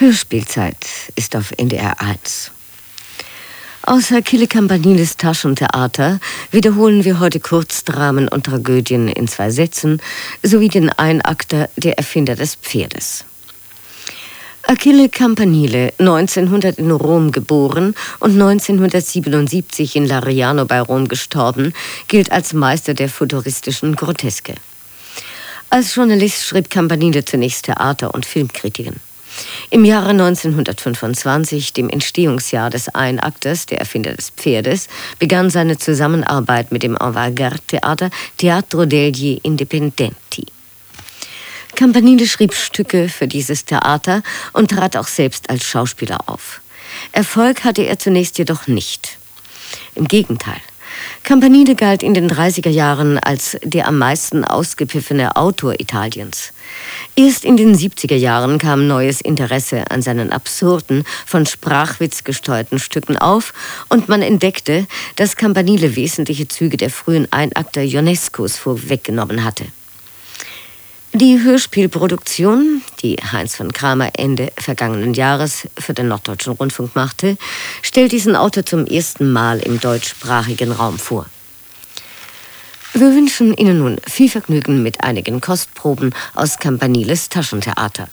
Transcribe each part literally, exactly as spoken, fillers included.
Hörspielzeit ist auf N D R eins. Außer Achille Campaniles Taschentheater wiederholen wir heute Kurzdramen und Tragödien in zwei Sätzen sowie den Einakter Der Erfinder des Pferdes. Achille Campanile, neunzehnhundert in Rom geboren und neunzehnhundertsiebenundsiebzig in Lariano bei Rom gestorben, gilt als Meister der futuristischen Groteske. Als Journalist schrieb Campanile zunächst Theater- und Filmkritiken. Im Jahre neunzehnhundertfünfundzwanzig, dem Entstehungsjahr des Einakters Der Erfinder des Pferdes, begann seine Zusammenarbeit mit dem Avantgarde-Theater Teatro degli Indipendenti. Campanile schrieb Stücke für dieses Theater und trat auch selbst als Schauspieler auf. Erfolg hatte er zunächst jedoch nicht. Im Gegenteil. Campanile galt in den dreißiger Jahren als der am meisten ausgepfiffene Autor Italiens. Erst in den siebziger Jahren kam neues Interesse an seinen absurden, von Sprachwitz gesteuerten Stücken auf und man entdeckte, dass Campanile wesentliche Züge der frühen Einakter Ionescos vorweggenommen hatte. Die Hörspielproduktion, die Heinz von Kramer Ende vergangenen Jahres für den Norddeutschen Rundfunk machte, stellt diesen Autor zum ersten Mal im deutschsprachigen Raum vor. Wir wünschen Ihnen nun viel Vergnügen mit einigen Kostproben aus Campaniles Taschentheater.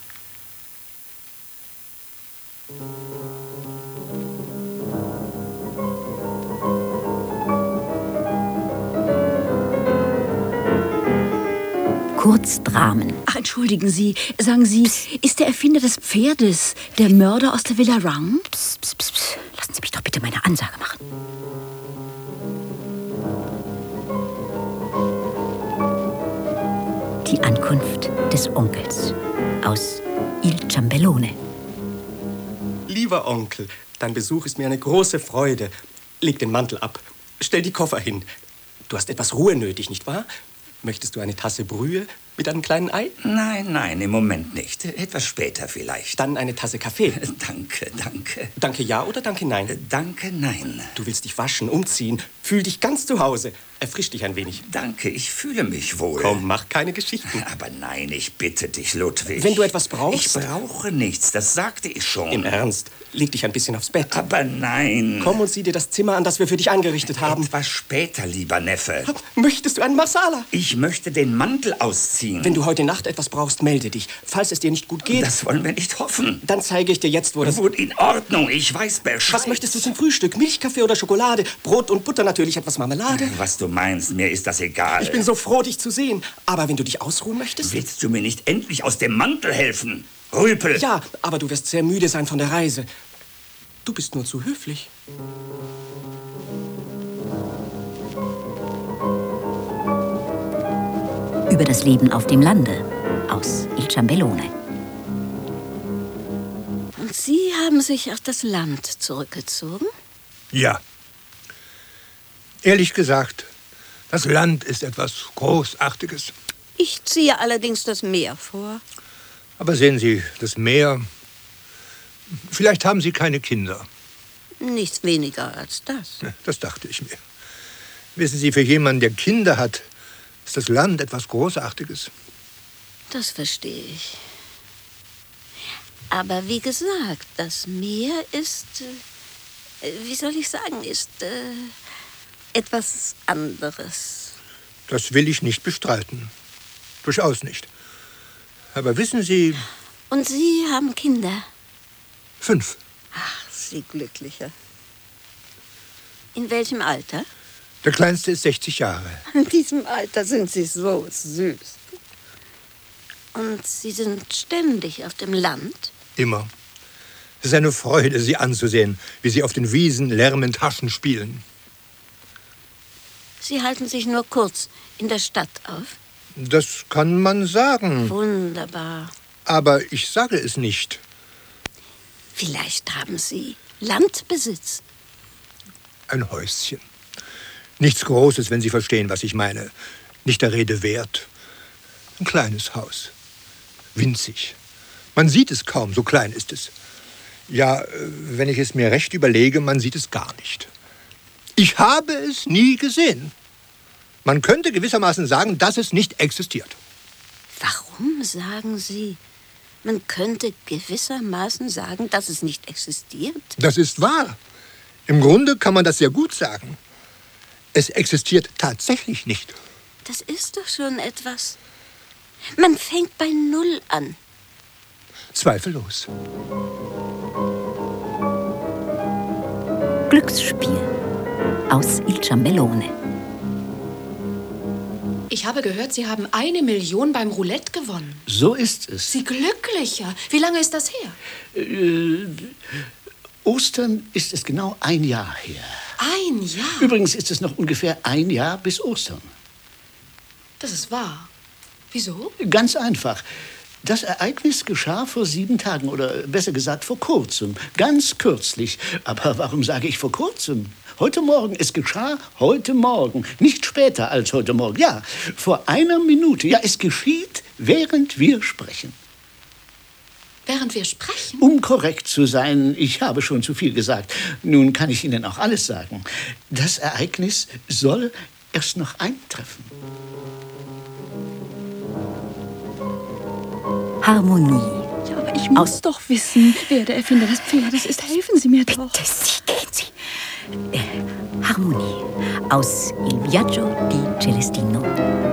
Kurzdramen. Ach, entschuldigen Sie, sagen Sie, psst. Ist der Erfinder des Pferdes der Mörder aus der Villa Rang? Psst, psst, psst, psst. Lassen Sie mich doch bitte meine Ansage machen. Die Ankunft des Onkels aus Il Ciambellone. Lieber Onkel, dein Besuch ist mir eine große Freude. Leg den Mantel ab, stell die Koffer hin. Du hast etwas Ruhe nötig, nicht wahr? Möchtest du eine Tasse Brühe mit einem kleinen Ei? Nein, nein, im Moment nicht. Etwas später vielleicht. Dann eine Tasse Kaffee. Danke, danke. Danke ja oder danke nein? Danke nein. Du willst dich waschen, umziehen. Fühl dich ganz zu Hause. Erfrisch dich ein wenig. Danke, ich fühle mich wohl. Komm, mach keine Geschichten. Aber nein, ich bitte dich, Ludwig. Wenn du etwas brauchst... Ich brauche nichts, das sagte ich schon. Im Ernst? Leg dich ein bisschen aufs Bett. Aber nein. Komm und sieh dir das Zimmer an, das wir für dich eingerichtet haben. Etwas später, lieber Neffe. Möchtest du einen Marsala? Ich möchte den Mantel ausziehen. Wenn du heute Nacht etwas brauchst, melde dich. Falls es dir nicht gut geht... Das wollen wir nicht hoffen. Dann zeige ich dir jetzt, wo das... Gut, in Ordnung, ich weiß Bescheid. Was möchtest du zum Frühstück? Milchkaffee oder Schokolade? Brot und Butter natürlich, etwas Marmelade? Was du meinst, mir ist das egal. Ich bin so froh, dich zu sehen. Aber wenn du dich ausruhen möchtest... Willst du mir nicht endlich aus dem Mantel helfen? Rüpel! Ja, aber du wirst sehr müde sein von der Reise. Du bist nur zu höflich. Über das Leben auf dem Lande aus Il Ciambellone. Und Sie haben sich auf das Land zurückgezogen? Ja. Ehrlich gesagt, das Land ist etwas Großartiges. Ich ziehe allerdings das Meer vor. Aber sehen Sie, das Meer... Vielleicht haben Sie keine Kinder. Nichts weniger als das. Das dachte ich mir. Wissen Sie, für jemanden, der Kinder hat, ist das Land etwas Großartiges. Das verstehe ich. Aber wie gesagt, das Meer ist, äh, wie soll ich sagen, ist äh, etwas anderes. Das will ich nicht bestreiten. Durchaus nicht. Aber wissen Sie... Und Sie haben Kinder? Fünf. Ach, Sie Glücklicher. In welchem Alter? Der Kleinste ist sechzig Jahre. In diesem Alter sind Sie so süß. Und Sie sind ständig auf dem Land? Immer. Es ist eine Freude, Sie anzusehen, wie Sie auf den Wiesen lärmend Haschen spielen. Sie halten sich nur kurz in der Stadt auf? Das kann man sagen. Wunderbar. Aber ich sage es nicht. Vielleicht haben Sie Landbesitz. Ein Häuschen. Nichts Großes, wenn Sie verstehen, was ich meine. Nicht der Rede wert. Ein kleines Haus. Winzig. Man sieht es kaum, so klein ist es. Ja, wenn ich es mir recht überlege, man sieht es gar nicht. Ich habe es nie gesehen. Man könnte gewissermaßen sagen, dass es nicht existiert. Warum sagen Sie, Man könnte gewissermaßen sagen, dass es nicht existiert. Das ist wahr. Im Grunde kann man das sehr gut sagen. Es existiert tatsächlich nicht. Das ist doch schon etwas. Man fängt bei Null an. Zweifellos. Glücksspiel aus Il Ciambellone. Ich habe gehört, Sie haben eine Million beim Roulette gewonnen. So ist es. Sie glücklicher. Wie lange ist das her? Äh, Ostern ist es genau ein Jahr her. Ein Jahr? Übrigens ist es noch ungefähr ein Jahr bis Ostern. Das ist wahr. Wieso? Ganz einfach. Das Ereignis geschah vor sieben Tagen oder besser gesagt vor kurzem. Ganz kürzlich. Aber warum sage ich vor kurzem? Heute Morgen. Es geschah heute Morgen. Nicht später als heute Morgen. Ja, vor einer Minute. Ja, es geschieht, während wir sprechen. Während wir sprechen? Um korrekt zu sein, ich habe schon zu viel gesagt. Nun kann ich Ihnen auch alles sagen. Das Ereignis soll erst noch eintreffen. Harmonie. Ja, aber ich muss Aus doch wissen, wer der Erfinder des Pferdes ist. Helfen Sie mir doch. Bitte, Sie, gehen Sie. Äh, Harmonie aus Il Viaggio di Celestino.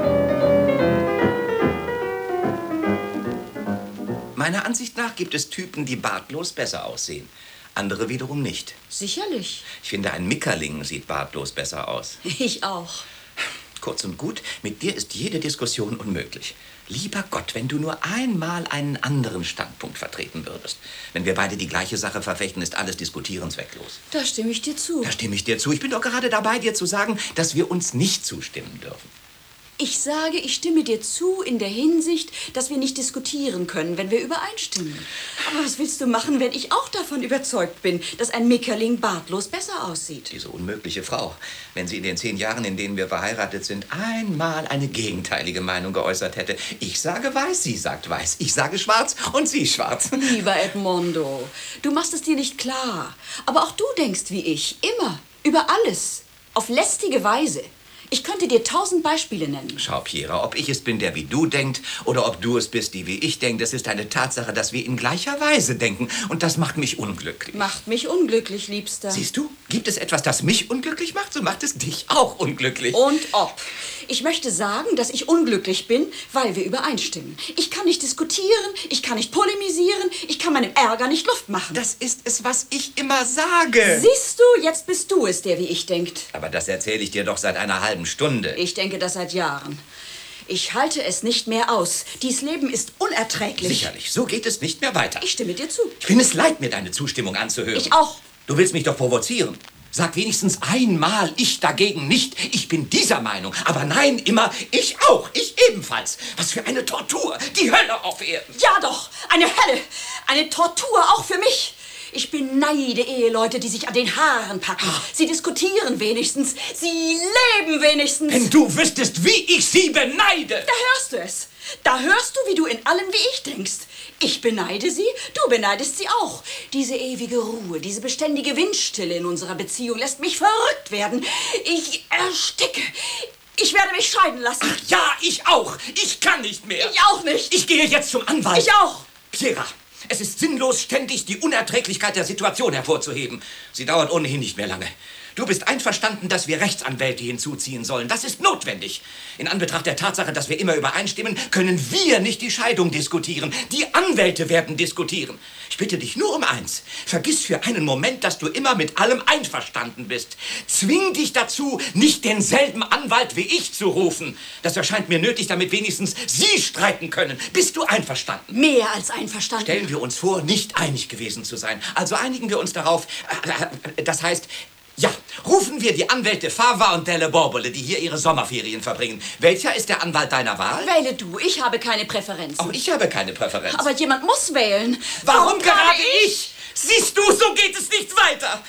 Meiner Ansicht nach gibt es Typen, die bartlos besser aussehen. Andere wiederum nicht. Sicherlich. Ich finde, ein Mickerling sieht bartlos besser aus. Ich auch. Kurz und gut, mit dir ist jede Diskussion unmöglich. Lieber Gott, wenn du nur einmal einen anderen Standpunkt vertreten würdest. Wenn wir beide die gleiche Sache verfechten, ist alles Diskutieren zwecklos. Da stimme ich dir zu. Da stimme ich dir zu. Ich bin doch gerade dabei, dir zu sagen, dass wir uns nicht zustimmen dürfen. Ich sage, ich stimme dir zu in der Hinsicht, dass wir nicht diskutieren können, wenn wir übereinstimmen. Aber was willst du machen, wenn ich auch davon überzeugt bin, dass ein Mickerling bartlos besser aussieht? Diese unmögliche Frau. Wenn sie in den zehn Jahren, in denen wir verheiratet sind, einmal eine gegenteilige Meinung geäußert hätte. Ich sage weiß, sie sagt weiß. Ich sage schwarz und sie schwarz. Lieber Edmondo, du machst es dir nicht klar. Aber auch du denkst wie ich. Immer. Über alles. Auf lästige Weise. Ich könnte dir tausend Beispiele nennen. Schau, Piera, ob ich es bin, der wie du denkt, oder ob du es bist, die wie ich denkt, es ist eine Tatsache, dass wir in gleicher Weise denken. Und das macht mich unglücklich. Macht mich unglücklich, Liebster. Siehst du, gibt es etwas, das mich unglücklich macht, so macht es dich auch unglücklich. Und ob. Ich möchte sagen, dass ich unglücklich bin, weil wir übereinstimmen. Ich kann nicht diskutieren, ich kann nicht polemisieren, ich kann meinem Ärger nicht Luft machen. Das ist es, was ich immer sage. Siehst du, jetzt bist du es, der wie ich denkt. Aber das erzähle ich dir doch seit einer halben Stunde. Ich denke das seit Jahren. Ich halte es nicht mehr aus. Dies Leben ist unerträglich. Sicherlich, so geht es nicht mehr weiter. Ich stimme dir zu. Ich bin es leid, mir deine Zustimmung anzuhören. Ich auch. Du willst mich doch provozieren. Sag wenigstens einmal ich dagegen nicht. Ich bin dieser Meinung. Aber nein, immer ich auch. Ich ebenfalls. Was für eine Tortur. Die Hölle auf Erden. Ja doch, eine Hölle. Eine Tortur auch für mich. Ich beneide Eheleute, die sich an den Haaren packen. Sie diskutieren wenigstens. Sie leben wenigstens. Wenn du wüsstest, wie ich sie beneide. Da hörst du es. Da hörst du, wie du in allem wie ich denkst. Ich beneide sie, du beneidest sie auch. Diese ewige Ruhe, diese beständige Windstille in unserer Beziehung lässt mich verrückt werden. Ich ersticke. Ich werde mich scheiden lassen. Ach ja, ich auch. Ich kann nicht mehr. Ich auch nicht. Ich gehe jetzt zum Anwalt. Ich auch. Piera, es ist sinnlos, ständig die Unerträglichkeit der Situation hervorzuheben. Sie dauert ohnehin nicht mehr lange. Du bist einverstanden, dass wir Rechtsanwälte hinzuziehen sollen. Das ist notwendig. In Anbetracht der Tatsache, dass wir immer übereinstimmen, können wir nicht die Scheidung diskutieren. Die Anwälte werden diskutieren. Ich bitte dich nur um eins. Vergiss für einen Moment, dass du immer mit allem einverstanden bist. Zwing dich dazu, nicht denselben Anwalt wie ich zu rufen. Das erscheint mir nötig, damit wenigstens Sie streiten können. Bist du einverstanden? Mehr als einverstanden. Stellen wir uns vor, nicht einig gewesen zu sein. Also einigen wir uns darauf. Äh, das heißt... Ja, rufen wir die Anwälte Fava und Delle Borbole, die hier ihre Sommerferien verbringen. Welcher ist der Anwalt deiner Wahl? Wähle du, ich habe keine Präferenzen. Auch ich habe keine Präferenz. Aber jemand muss wählen. Warum, Warum gerade ich? Siehst du, so geht es nicht weiter.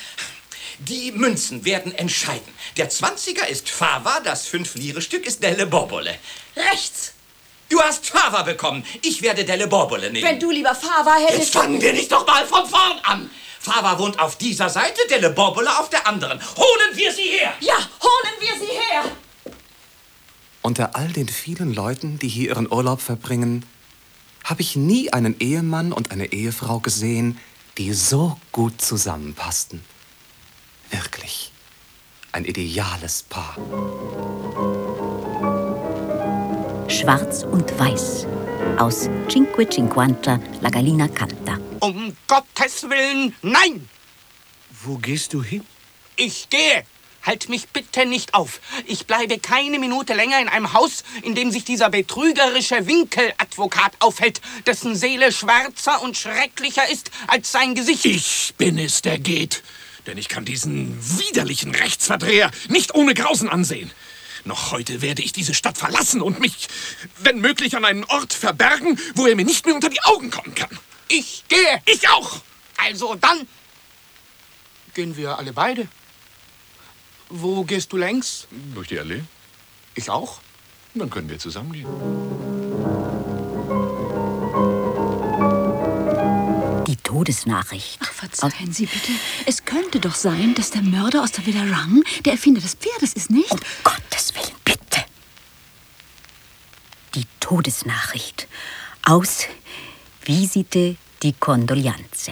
Die Münzen werden entscheiden. Der Zwanziger ist Fava, das Fünf-Lire-Stück ist Delle Borbole. Rechts. Du hast Fava bekommen. Ich werde Delle Borbole nehmen. Wenn du lieber Fava hättest... Jetzt fangen wir nicht doch mal von vorn an. Fava wohnt auf dieser Seite, Delle Borbole auf der anderen. Holen wir sie her! Ja, holen wir sie her! Unter all den vielen Leuten, die hier ihren Urlaub verbringen, habe ich nie einen Ehemann und eine Ehefrau gesehen, die so gut zusammenpassten. Wirklich, ein ideales Paar. Schwarz und Weiß aus Cinque Cinquanta La Gallina Canta. Um Gottes Willen, nein! Wo gehst du hin? Ich gehe! Halt mich bitte nicht auf. Ich bleibe keine Minute länger in einem Haus, in dem sich dieser betrügerische Winkeladvokat aufhält, dessen Seele schwärzer und schrecklicher ist als sein Gesicht. Ich bin es, der geht. Denn ich kann diesen widerlichen Rechtsverdreher nicht ohne Grausen ansehen. Noch heute werde ich diese Stadt verlassen und mich, wenn möglich, an einen Ort verbergen, wo er mir nicht mehr unter die Augen kommen kann. Ich gehe. Ich auch. Also dann gehen wir alle beide. Wo gehst du längs? Durch die Allee. Ich auch. Dann können wir zusammen gehen. Die Todesnachricht. Ach, verzeihen Sie bitte. Es könnte doch sein, dass der Mörder aus der Villa Rang der Erfinder des Pferdes ist, nicht? Um Gottes Willen, bitte. Die Todesnachricht aus Visite di Condoglianze.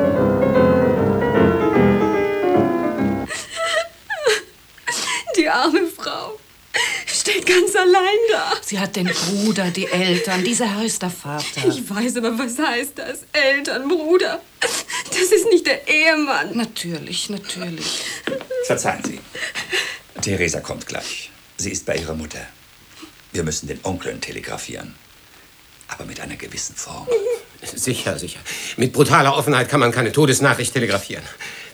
Die arme Frau steht ganz allein da. Sie hat den Bruder, die Eltern. Dieser Herr ist der Vater. Ich weiß, aber was heißt das? Eltern, Bruder. Das ist nicht der Ehemann. Natürlich, natürlich. Verzeihen Sie. Theresa kommt gleich. Sie ist bei ihrer Mutter. Wir müssen den Onkeln telegrafieren. Aber mit einer gewissen Form. Sicher, sicher. Mit brutaler Offenheit kann man keine Todesnachricht telegrafieren.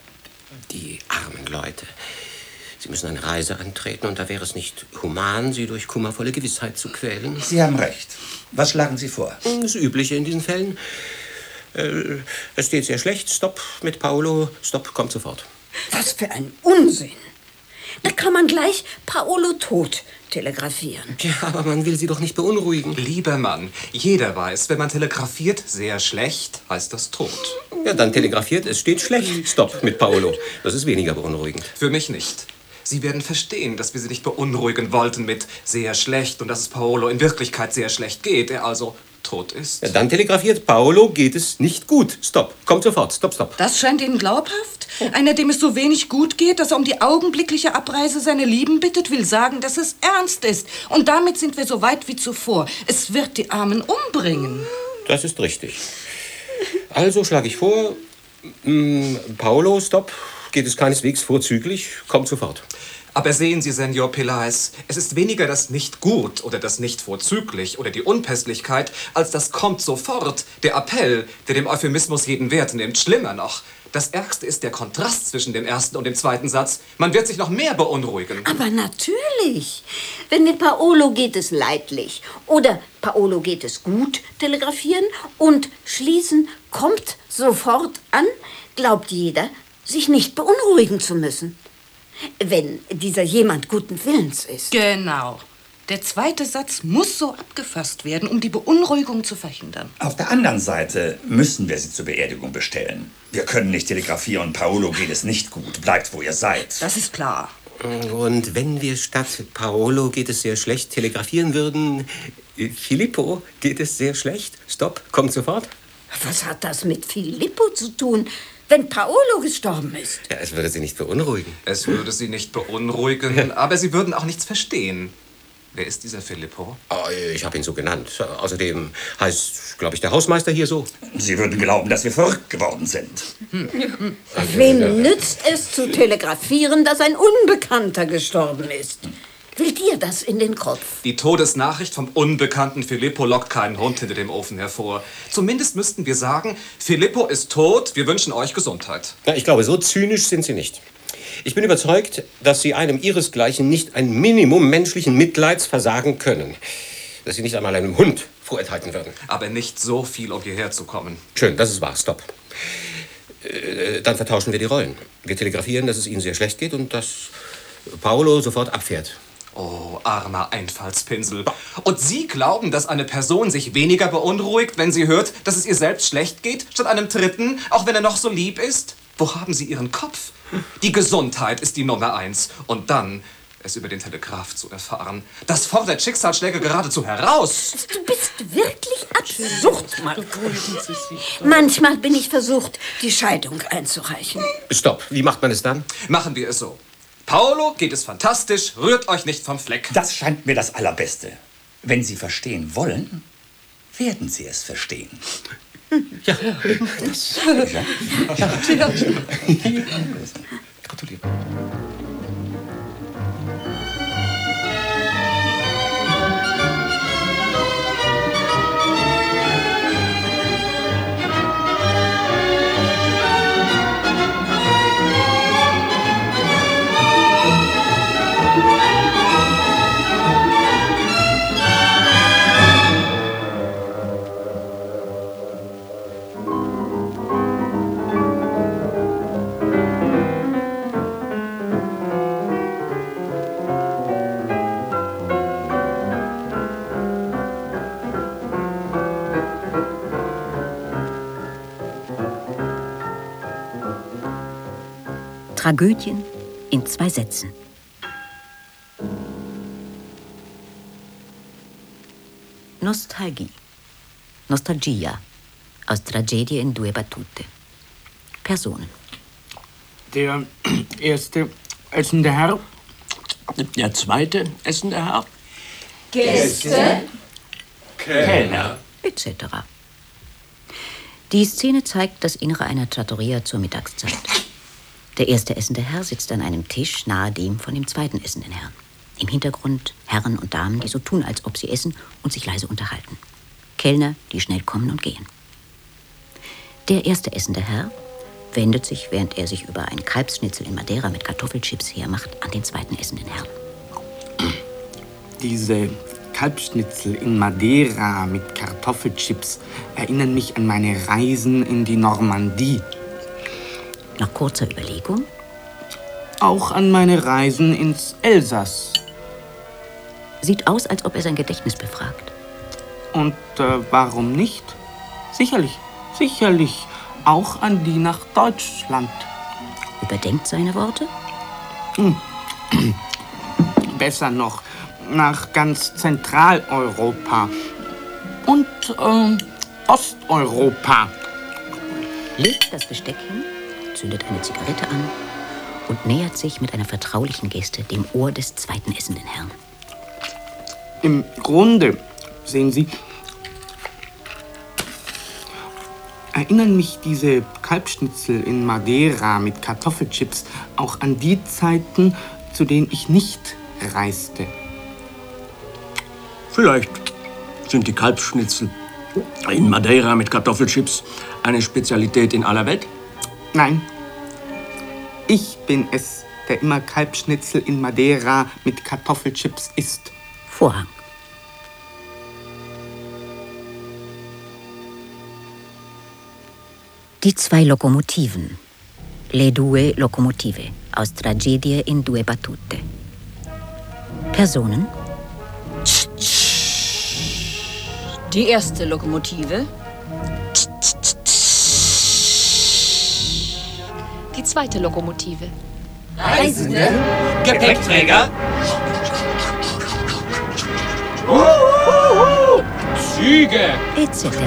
Die armen Leute. Sie müssen eine Reise antreten und da wäre es nicht human, sie durch kummervolle Gewissheit zu quälen. Sie haben recht. Was schlagen Sie vor? Das Übliche in diesen Fällen. Äh, es steht sehr schlecht. Stopp mit Paolo. Stopp, kommt sofort. Was für ein Unsinn. Da kann man gleich Paolo tot telegrafieren. Ja, aber man will sie doch nicht beunruhigen. Lieber Mann, jeder weiß, wenn man telegrafiert, sehr schlecht, heißt das tot. Ja, dann telegrafiert, es steht schlecht. Stopp mit Paolo. Das ist weniger beunruhigend. Für mich nicht. Sie werden verstehen, dass wir Sie nicht beunruhigen wollten mit sehr schlecht und dass es Paolo in Wirklichkeit sehr schlecht geht, er also tot ist. Ja, dann telegrafiert Paolo, geht es nicht gut. Stopp, kommt sofort. Stopp, stopp. Das scheint Ihnen glaubhaft? Einer, dem es so wenig gut geht, dass er um die augenblickliche Abreise seine Lieben bittet, will sagen, dass es ernst ist. Und damit sind wir so weit wie zuvor. Es wird die Armen umbringen. Das ist richtig. Also schlage ich vor, mh, Paolo, stopp. Geht es keineswegs vorzüglich, kommt sofort. Aber sehen Sie, Senor Pelaez, es ist weniger das nicht gut oder das nicht vorzüglich oder die Unpässlichkeit, als das kommt sofort, der Appell, der dem Euphemismus jeden Wert nimmt. Schlimmer noch, das Ärgste ist der Kontrast zwischen dem ersten und dem zweiten Satz. Man wird sich noch mehr beunruhigen. Aber natürlich. Wenn mit Paolo geht es leidlich oder Paolo geht es gut telegrafieren und schließen kommt sofort an, glaubt jeder, sich nicht beunruhigen zu müssen. Wenn dieser jemand guten Willens ist. Genau. Der zweite Satz muss so abgefasst werden, um die Beunruhigung zu verhindern. Auf der anderen Seite müssen wir Sie zur Beerdigung bestellen. Wir können nicht telegrafieren, Paolo geht es nicht gut. Bleibt, wo ihr seid. Das ist klar. Und wenn wir statt Paolo geht es sehr schlecht telegrafieren würden, Filippo geht es sehr schlecht. Stopp, kommt sofort. Was hat das mit Filippo zu tun, wenn Paolo gestorben ist? Ja, es würde Sie nicht beunruhigen. Es würde Sie nicht beunruhigen, aber Sie würden auch nichts verstehen. Wer ist dieser Filippo? Oh, ich habe ihn so genannt. Außerdem heißt, glaube ich, der Hausmeister hier so. Sie würden glauben, dass wir verrückt geworden sind. Hm. Wem nützt es zu telegrafieren, dass ein Unbekannter gestorben ist? Will dir das in den Kopf? Die Todesnachricht vom unbekannten Filippo lockt keinen Hund hinter dem Ofen hervor. Zumindest müssten wir sagen, Filippo ist tot, wir wünschen euch Gesundheit. Ja, ich glaube, so zynisch sind Sie nicht. Ich bin überzeugt, dass Sie einem Ihresgleichen nicht ein Minimum menschlichen Mitleids versagen können. Dass Sie nicht einmal einem Hund vorenthalten würden. Aber nicht so viel, um hierher zu kommen. Schön, das ist wahr. Stopp. Äh, dann vertauschen wir die Rollen. Wir telegrafieren, dass es Ihnen sehr schlecht geht und dass Paolo sofort abfährt. Oh, armer Einfallspinsel. Und Sie glauben, dass eine Person sich weniger beunruhigt, wenn sie hört, dass es ihr selbst schlecht geht, statt einem Dritten, auch wenn er noch so lieb ist? Wo haben Sie Ihren Kopf? Die Gesundheit ist die Nummer eins. Und dann es über den Telegraph zu erfahren. Das fordert Schicksalsschläge geradezu heraus. Du bist wirklich absurd, Marco. Manchmal bin ich versucht, die Scheidung einzureichen. Stopp, wie macht man es dann? Machen wir es so. Paolo geht es fantastisch, rührt euch nicht vom Fleck. Das scheint mir das Allerbeste. Wenn Sie verstehen wollen, werden Sie es verstehen. Ja, das... Ja. Ja. Gratuliere. Tragödien in zwei Sätzen. Nostalgie. Nostalgia. Aus Tragedie in due battute. Personen. Der erste essende Herr. Der zweite essende Herr. Gäste. Kellner. et cetera. Die Szene zeigt das Innere einer Trattoria zur Mittagszeit. Der erste essende Herr sitzt an einem Tisch nahe dem von dem zweiten essenden Herrn. Im Hintergrund Herren und Damen, die so tun, als ob sie essen und sich leise unterhalten. Kellner, die schnell kommen und gehen. Der erste essende Herr wendet sich, während er sich über ein Kalbsschnitzel in Madeira mit Kartoffelchips hermacht, an den zweiten essenden Herrn. Diese Kalbsschnitzel in Madeira mit Kartoffelchips erinnern mich an meine Reisen in die Normandie. Nach kurzer Überlegung? Auch an meine Reisen ins Elsass. Sieht aus, als ob er sein Gedächtnis befragt. Und äh, warum nicht? Sicherlich, sicherlich. Auch an die nach Deutschland. Überdenkt seine Worte? Hm. Besser noch, nach ganz Zentraleuropa. Und äh, Osteuropa. Legt das Besteck hin, zündet eine Zigarette an und nähert sich mit einer vertraulichen Geste dem Ohr des zweiten essenden Herrn. Im Grunde, sehen Sie, erinnern mich diese Kalbsschnitzel in Madeira mit Kartoffelchips auch an die Zeiten, zu denen ich nicht reiste. Vielleicht sind die Kalbsschnitzel in Madeira mit Kartoffelchips eine Spezialität in aller Welt? Nein, ich bin es, der immer Kalbsschnitzel in Madeira mit Kartoffelchips isst. Vorhang. Die zwei Lokomotiven. Le due locomotive. Aus Tragedie in due battute. Personen. Die erste Lokomotive. Die zweite Lokomotive. Reisende. Gepäckträger. Züge. et cetera.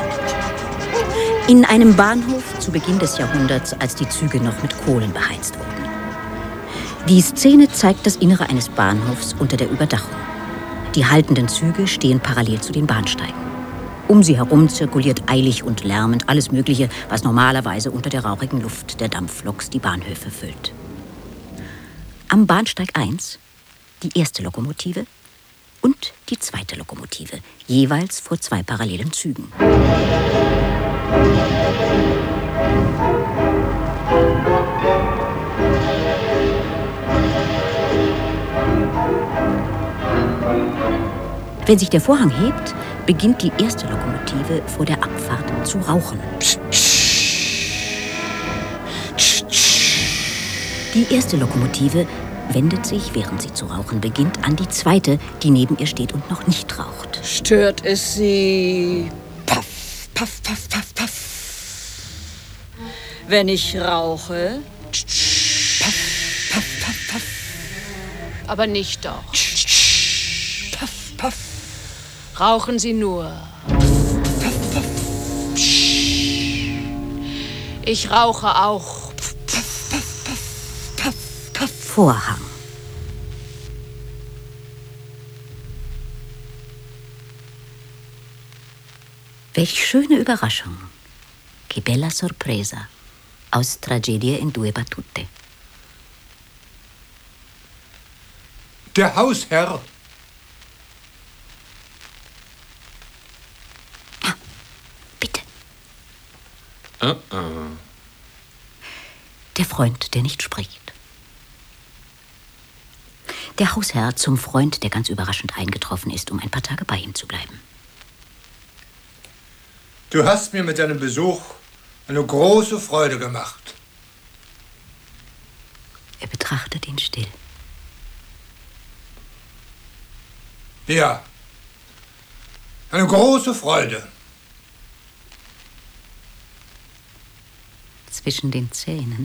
In einem Bahnhof zu Beginn des Jahrhunderts, als die Züge noch mit Kohlen beheizt wurden. Die Szene zeigt das Innere eines Bahnhofs unter der Überdachung. Die haltenden Züge stehen parallel zu den Bahnsteigen. Um sie herum zirkuliert eilig und lärmend alles Mögliche, was normalerweise unter der rauchigen Luft der Dampfloks die Bahnhöfe füllt. Am Bahnsteig eins die erste Lokomotive und die zweite Lokomotive, jeweils vor zwei parallelen Zügen. Wenn sich der Vorhang hebt, beginnt die erste Lokomotive vor der Abfahrt zu rauchen. Die erste Lokomotive wendet sich, während sie zu rauchen beginnt, an die zweite, die neben ihr steht und noch nicht raucht. Stört es Sie? Paff, paff, paff, paff, paff. Wenn ich rauche? Paff, paff, paff, paff. aber nicht doch. Puff, puff. Rauchen Sie nur. Puff, puff. Ich rauche auch. Puff, puff, puff, puff, puff. Vorhang. Welch schöne Überraschung. Che bella sorpresa. Aus Tragedie in due battute. Der Hausherr. Ja, bitte. Uh-uh. Der Freund, der nicht spricht. Der Hausherr zum Freund, der ganz überraschend eingetroffen ist, um ein paar Tage bei ihm zu bleiben. Du hast mir mit deinem Besuch eine große Freude gemacht. Er betrachtet ihn still. Ja, eine große Freude. Zwischen den Zähnen.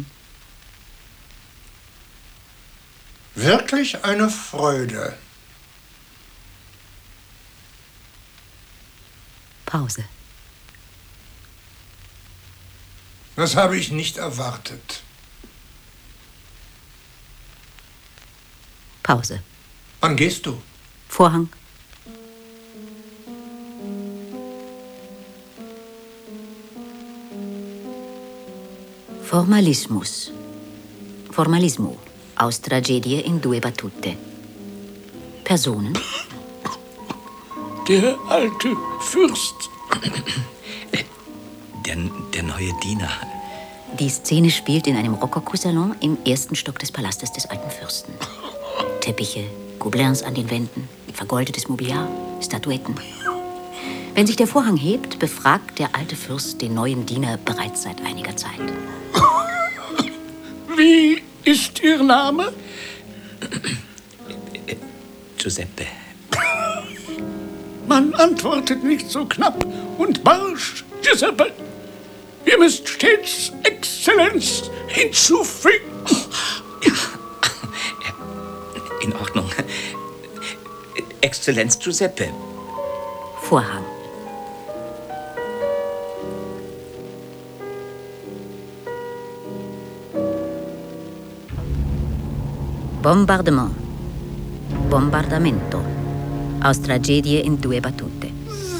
Wirklich eine Freude. Pause. Das habe ich nicht erwartet. Pause. Wann gehst du? Vorhang. Formalismus. Formalismo. Aus Tragedie in due battute. Personen. Der alte Fürst. Der, der neue Diener. Die Szene spielt in einem Rokokosalon im ersten Stock des Palastes des alten Fürsten. Teppiche, Gobelins an den Wänden, vergoldetes Mobiliar, Statuetten. Wenn sich der Vorhang hebt, befragt der alte Fürst den neuen Diener bereits seit einiger Zeit. Wie ist Ihr Name? Giuseppe. Man antwortet nicht so knapp und barsch, Giuseppe. Ihr müsst stets Exzellenz hinzufügen. In Ordnung. Exzellenz Giuseppe. Vorhang. Bombardement. Bombardamento. Aus Tragedie in due battute.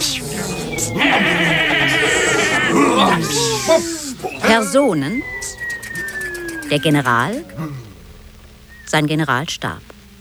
Personen. Der General. Sein Generalstab.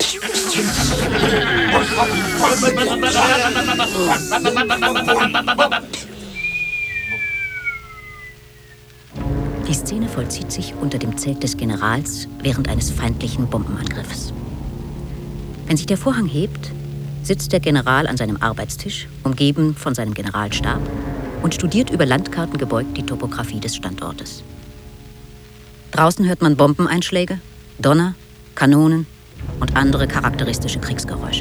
Die Szene vollzieht sich unter dem Zelt des Generals während eines feindlichen Bombenangriffs. Wenn sich der Vorhang hebt, sitzt der General an seinem Arbeitstisch, umgeben von seinem Generalstab, und studiert über Landkarten gebeugt die Topographie des Standortes. Draußen hört man Bombeneinschläge, Donner, Kanonen und andere charakteristische Kriegsgeräusche.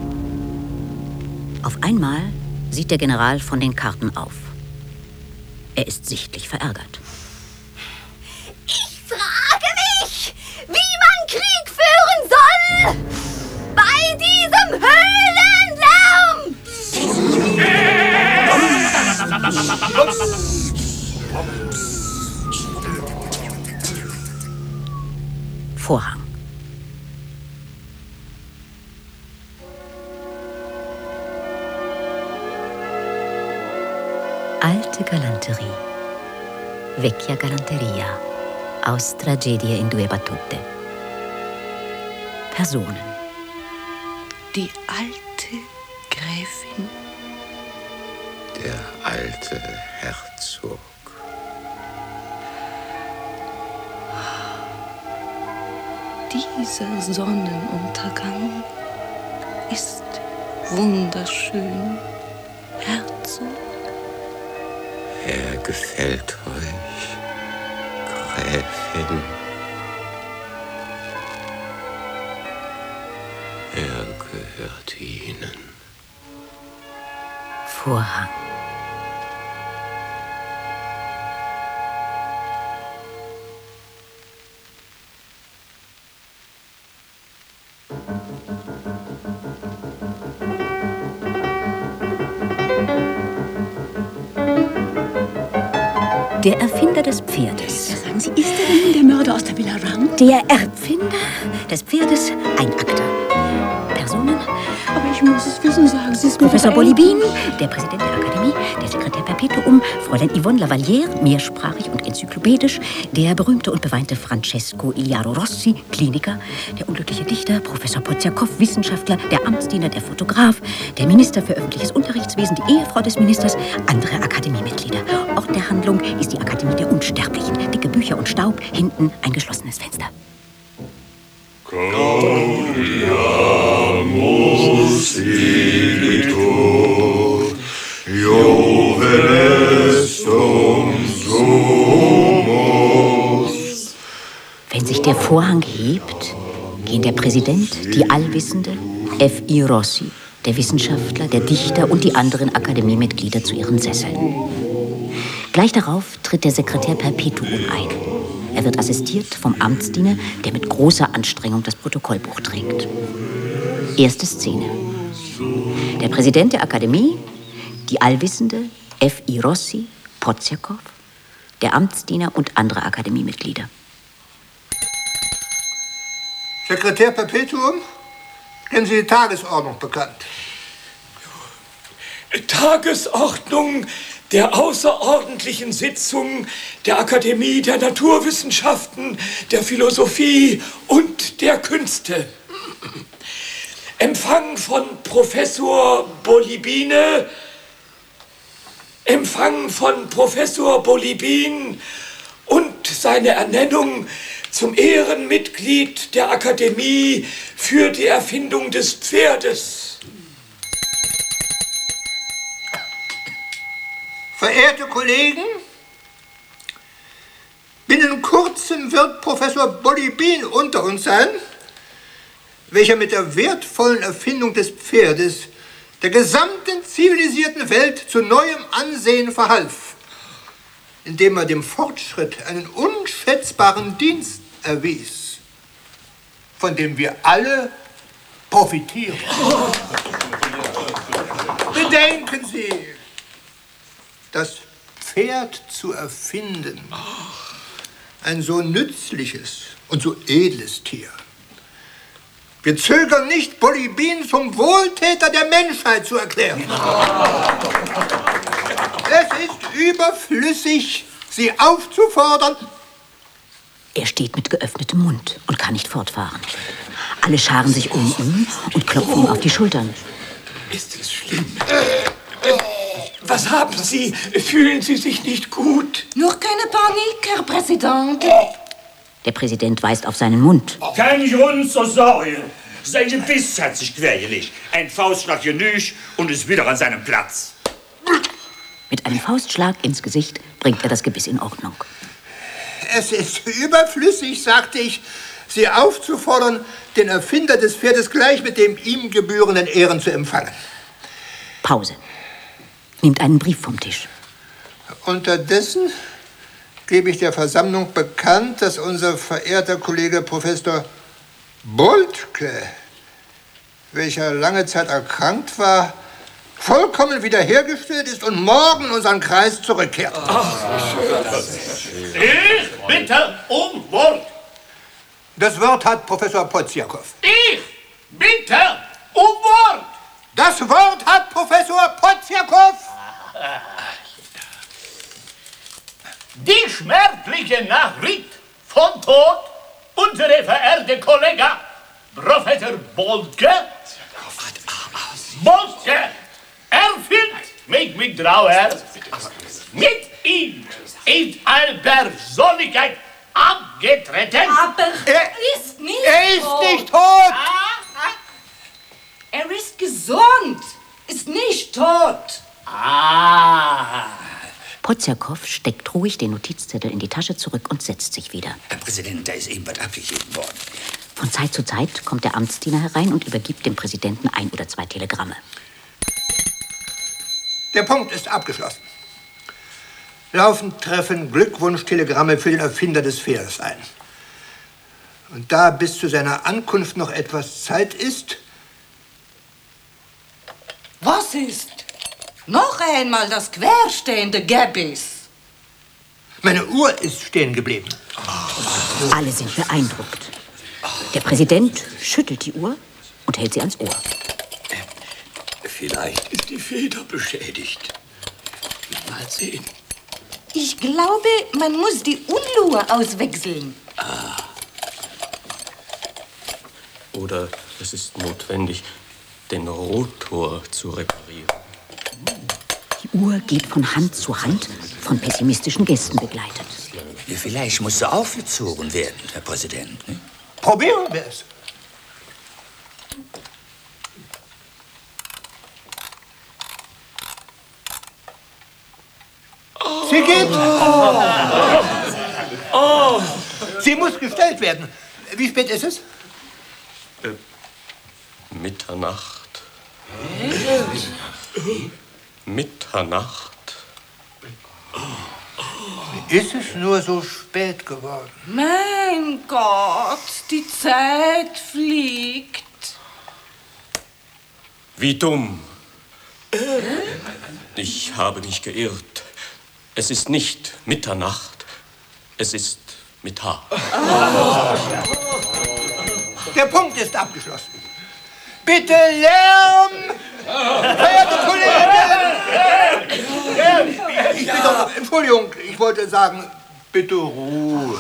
Auf einmal sieht der General von den Karten auf. Er ist sichtlich verärgert. Ich frage mich, wie man Krieg führen soll bei diesem Vorhang. Alte Galanterie. Vecchia Galanteria. Aus Tragedie in due battute. Personen. Die alte Gräfin. Der alte Herzog. Dieser Sonnenuntergang ist wunderschön, Herzog. Er gefällt euch, Gräfin. Er gehört Ihnen. Vorhang. der Erfinder des Pferdes. Ja, sagen Sie, ist er denn der Mörder aus der Villa Ram? Der Erfinder des Pferdes, ein Akter. Personen? Aber ich muss es wissen, sagen Sie es mir. Professor Bolibin, der Präsident der Akademie, der Sekretär Perpetuum, Fräulein Yvonne Lavalière, mehrsprachig und enzyklopädisch, der berühmte und beweinte Francesco Iliaro Rossi, Kliniker, der unglückliche Dichter, Professor Podziakow, Wissenschaftler, der Amtsdiener, der Fotograf, der Minister für öffentliches Unterrichtswesen, die Ehefrau des Ministers, andere Akademiemitglieder. Ort der Handlung ist die Akademie der Unsterblichen. Dicke Bücher und Staub, hinten ein geschlossenes Fenster. Gaudiamus igitur, Jovenestum sumus. Wenn sich der Vorhang hebt, gehen der Präsident, die Allwissende, F I Rossi, der Wissenschaftler, der Dichter und die anderen Akademiemitglieder zu ihren Sesseln. Gleich darauf tritt der Sekretär Perpetuum ein. Er wird assistiert vom Amtsdiener, der mit großer Anstrengung das Protokollbuch trägt. Erste Szene. Der Präsident der Akademie, die Allwissende, F I Rossi, Podziakow, der Amtsdiener und andere Akademiemitglieder. Sekretär Perpetuum, kennen Sie die Tagesordnung bekannt? Tagesordnung der außerordentlichen Sitzung der Akademie der Naturwissenschaften, der Philosophie und der Künste. Empfang von Professor Bolibine, Empfang von Professor Bolibin und seine Ernennung zum Ehrenmitglied der Akademie für die Erfindung des Pferdes. Verehrte Kollegen, binnen kurzem wird Professor Bolibin unter uns sein, welcher mit der wertvollen Erfindung des Pferdes der gesamten zivilisierten Welt zu neuem Ansehen verhalf, indem er dem Fortschritt einen unschätzbaren Dienst erwies, von dem wir alle profitieren. Bedenken Sie, das Pferd zu erfinden, ein so nützliches und so edles Tier. Wir zögern nicht, Bolibin zum Wohltäter der Menschheit zu erklären. Es ist überflüssig, Sie aufzufordern. Er steht mit geöffnetem Mund und kann nicht fortfahren. Alle scharen sich um ihn und klopfen ihm auf die Schultern. Ist es schlimm? Was haben Sie? Fühlen Sie sich nicht gut? Nur keine Panik, Herr Präsident. Der Präsident weist auf seinen Mund. Kein Grund zur Sorge. Sein Gebiss hat sich quergelegt. Ein Faustschlag genügt und ist wieder an seinem Platz. Mit einem Faustschlag ins Gesicht bringt er das Gebiss in Ordnung. Es ist überflüssig, sagte ich, Sie aufzufordern, den Erfinder des Pferdes gleich mit dem ihm gebührenden Ehren zu empfangen. Pause. Nimmt einen Brief vom Tisch. Unterdessen gebe ich der Versammlung bekannt, dass unser verehrter Kollege Professor Boltke, welcher lange Zeit erkrankt war, vollkommen wiederhergestellt ist und morgen in unseren Kreis zurückkehrt. Ich bitte um Wort. Das Wort hat Professor Podziakow. Ich bitte um Wort. Das Wort hat Professor Podziakow. Die schmerzliche Nachricht von Tod unserer verehrten Kollege Professor Boltke. Boltke erfüllt mich mit Trauer. Mit ihm ist eine Persönlichkeit abgetreten. Aber er ist nicht Er ist tot. nicht tot. Er ist gesund. Ist nicht tot. Ah. Podziakow steckt ruhig den Notizzettel in die Tasche zurück und setzt sich wieder. Herr Präsident, da ist eben was abgegeben worden. Von Zeit zu Zeit kommt der Amtsdiener herein und übergibt dem Präsidenten ein oder zwei Telegramme. Der Punkt ist abgeschlossen. Laufend treffen Glückwunschtelegramme für den Erfinder des Pferdes ein. Und da bis zu seiner Ankunft noch etwas Zeit ist... Was ist? Noch einmal das querstehende Gebiss. Meine Uhr ist stehen geblieben. Alle sind beeindruckt. Der Präsident schüttelt die Uhr und hält sie ans Ohr. Vielleicht ist die Feder beschädigt. Mal sehen. Ich glaube, man muss die Unruhe auswechseln. Ah. Oder es ist notwendig, den Rotor zu reparieren. Die Uhr geht von Hand zu Hand, von pessimistischen Gästen begleitet. Ja, vielleicht muss sie aufgezogen werden, Herr Präsident. Ne? Probieren wir es. Sie geht. Oh. Oh. Sie muss gestellt werden. Wie spät ist es? Äh, Mitternacht. Äh? Mitternacht. Ist es nur so spät geworden? Mein Gott, die Zeit fliegt. Wie dumm. Ich habe mich geirrt. Es ist nicht Mitternacht. Es ist Mittag. Der Punkt ist abgeschlossen. Bitte Lärm! Verehrte Kollegen! Ich bitte um Entschuldigung, ich wollte sagen, bitte Ruhe.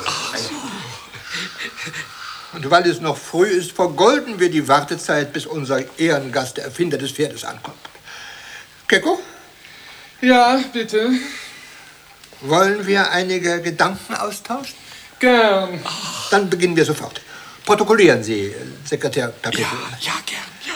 Und weil es noch früh ist, vergolden wir die Wartezeit, bis unser Ehrengast, der Erfinder des Pferdes, ankommt. Keko? Ja, bitte. Wollen wir einige Gedanken austauschen? Gern. Dann beginnen wir sofort. Protokollieren Sie, Sekretär Papito. Ja, ja, gern, ja.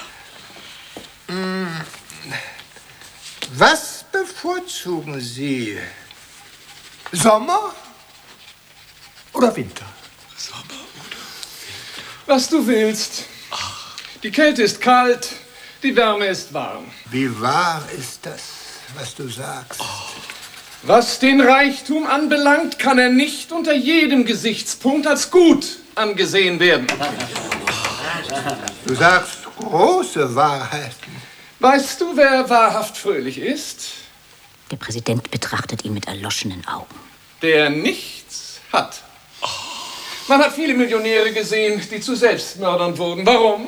Was bevorzugen Sie? Sommer oder Winter? Sommer oder Winter? Was du willst. Die Kälte ist kalt, die Wärme ist warm. Wie wahr ist das, was du sagst? Was den Reichtum anbelangt, kann er nicht unter jedem Gesichtspunkt als gut angesehen werden. Du sagst große Wahrheiten. Weißt du, wer wahrhaft fröhlich ist? Der Präsident betrachtet ihn mit erloschenen Augen. Der nichts hat. Man hat viele Millionäre gesehen, die zu Selbstmördern wurden. Warum?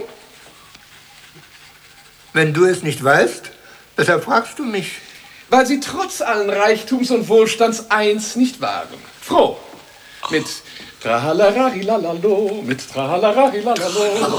Wenn du es nicht weißt, weshalb fragst du mich? Weil sie trotz allen Reichtums und Wohlstands eins nicht waren. Froh. Mit Trahalararilalalo, mit Trahalararilalalo.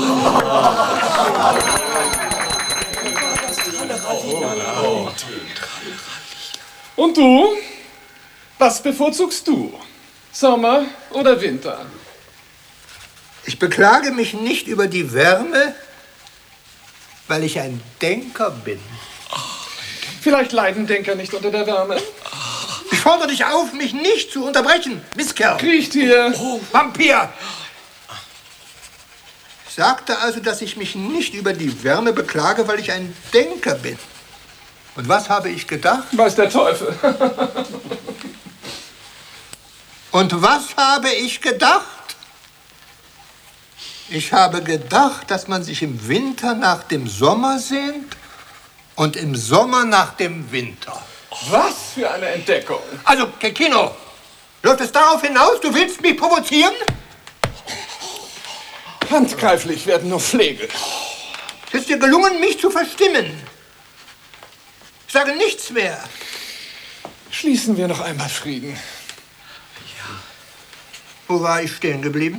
Und du? Was bevorzugst du? Sommer oder Winter? Ich beklage mich nicht über die Wärme, weil ich ein Denker bin. Vielleicht leiden Denker nicht unter der Wärme. Ich fordere dich auf, mich nicht zu unterbrechen, Mistkerl. Kriechtier. Oh, Vampir. Ich sagte also, dass ich mich nicht über die Wärme beklage, weil ich ein Denker bin. Und was habe ich gedacht? Weiß der Teufel. Und was habe ich gedacht? Ich habe gedacht, dass man sich im Winter nach dem Sommer sehnt und im Sommer nach dem Winter. Was für eine Entdeckung. Also, Kekino, läuft es darauf hinaus, du willst mich provozieren? Handgreiflich werden nur Pflege. Es ist dir gelungen, mich zu verstimmen. Ich sage nichts mehr. Schließen wir noch einmal Frieden. Wo war ich stehen geblieben?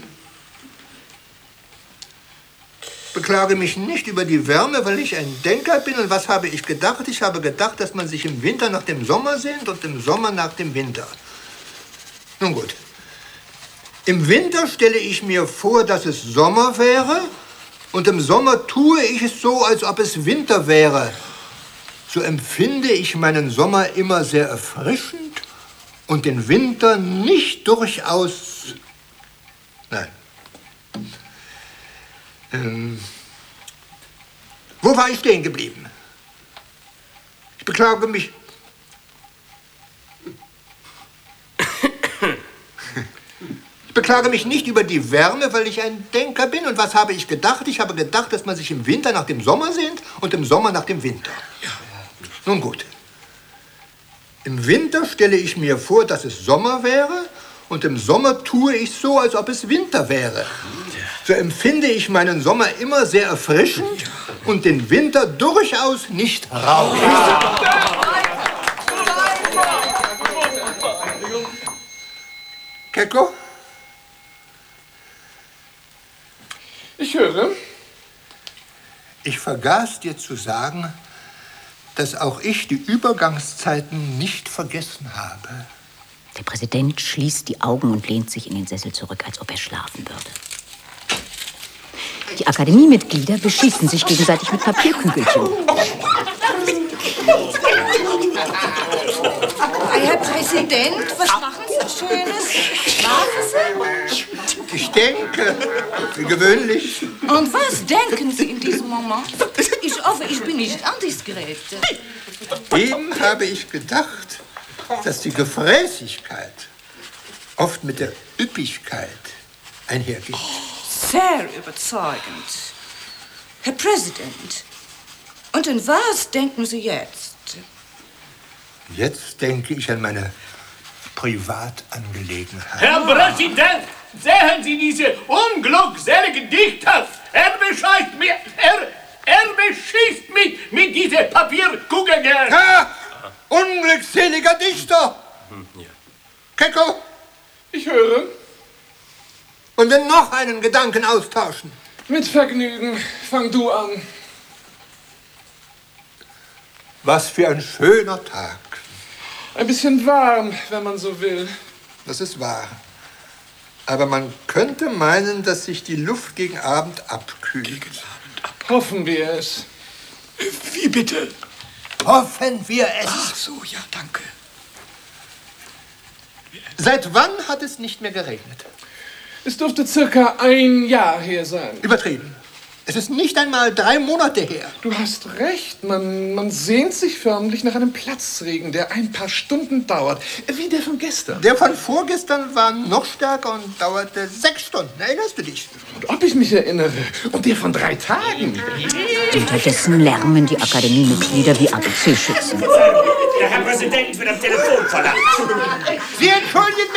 Beklage mich nicht über die Wärme, weil ich ein Denker bin. Und was habe ich gedacht? Ich habe gedacht, dass man sich im Winter nach dem Sommer sehnt und im Sommer nach dem Winter. Nun gut. Im Winter stelle ich mir vor, dass es Sommer wäre. Und im Sommer tue ich es so, als ob es Winter wäre. So empfinde ich meinen Sommer immer sehr erfrischend und den Winter nicht durchaus... Nein. Ähm, wo war ich stehen geblieben? Ich beklage mich... Ich beklage mich nicht über die Wärme, weil ich ein Denker bin. Und was habe ich gedacht? Ich habe gedacht, dass man sich im Winter nach dem Sommer sehnt und im Sommer nach dem Winter. Ja. Nun gut. Im Winter stelle ich mir vor, dass es Sommer wäre, und im Sommer tue ich so, als ob es Winter wäre. So empfinde ich meinen Sommer immer sehr erfrischend und den Winter durchaus nicht rau. Keko? Ich höre. Ich vergaß dir zu sagen, dass auch ich die Übergangszeiten nicht vergessen habe. Der Präsident schließt die Augen und lehnt sich in den Sessel zurück, als ob er schlafen würde. Die Akademiemitglieder beschießen sich gegenseitig mit Papierkügelchen. Herr Präsident, was machen Sie Schönes? Schlafen Sie? Ich denke, wie gewöhnlich. Und was denken Sie in diesem Moment? Ich hoffe, ich bin nicht indiskret. Eben habe ich gedacht, dass die Gefräßigkeit oft mit der Üppigkeit einhergeht. Sehr überzeugend. Herr Präsident, und an was denken Sie jetzt? Jetzt denke ich an meine Privatangelegenheit. Herr Präsident, sehen Sie diese unglückselige Dichter. Er bescheißt mir, er, er beschießt mich mit diesen Papierkugeln. Ha! Unglückseliger Dichter! Keko? Ich höre. Und wir noch einen Gedanken austauschen. Mit Vergnügen. Fang du an. Was für ein schöner Tag. Ein bisschen warm, wenn man so will. Das ist wahr. Aber man könnte meinen, dass sich die Luft gegen Abend abkühlt. Gegen Abend ab. Hoffen wir es. Wie bitte? Hoffen wir es. Ach so, ja, danke. Seit wann hat es nicht mehr geregnet? Es dürfte circa ein Jahr her sein. Übertrieben. Es ist nicht einmal drei Monate her. Du hast recht. Man, man sehnt sich förmlich nach einem Platzregen, der ein paar Stunden dauert. Wie der von gestern. Der von vorgestern war noch stärker und dauerte sechs Stunden. Erinnerst du dich? Und ob ich mich erinnere. Und der von drei Tagen. Unterdessen lärmen die Akademiemitglieder wie A B C-Schützen. Der Herr Präsident wird am Telefon verlangt. Sie entschuldigen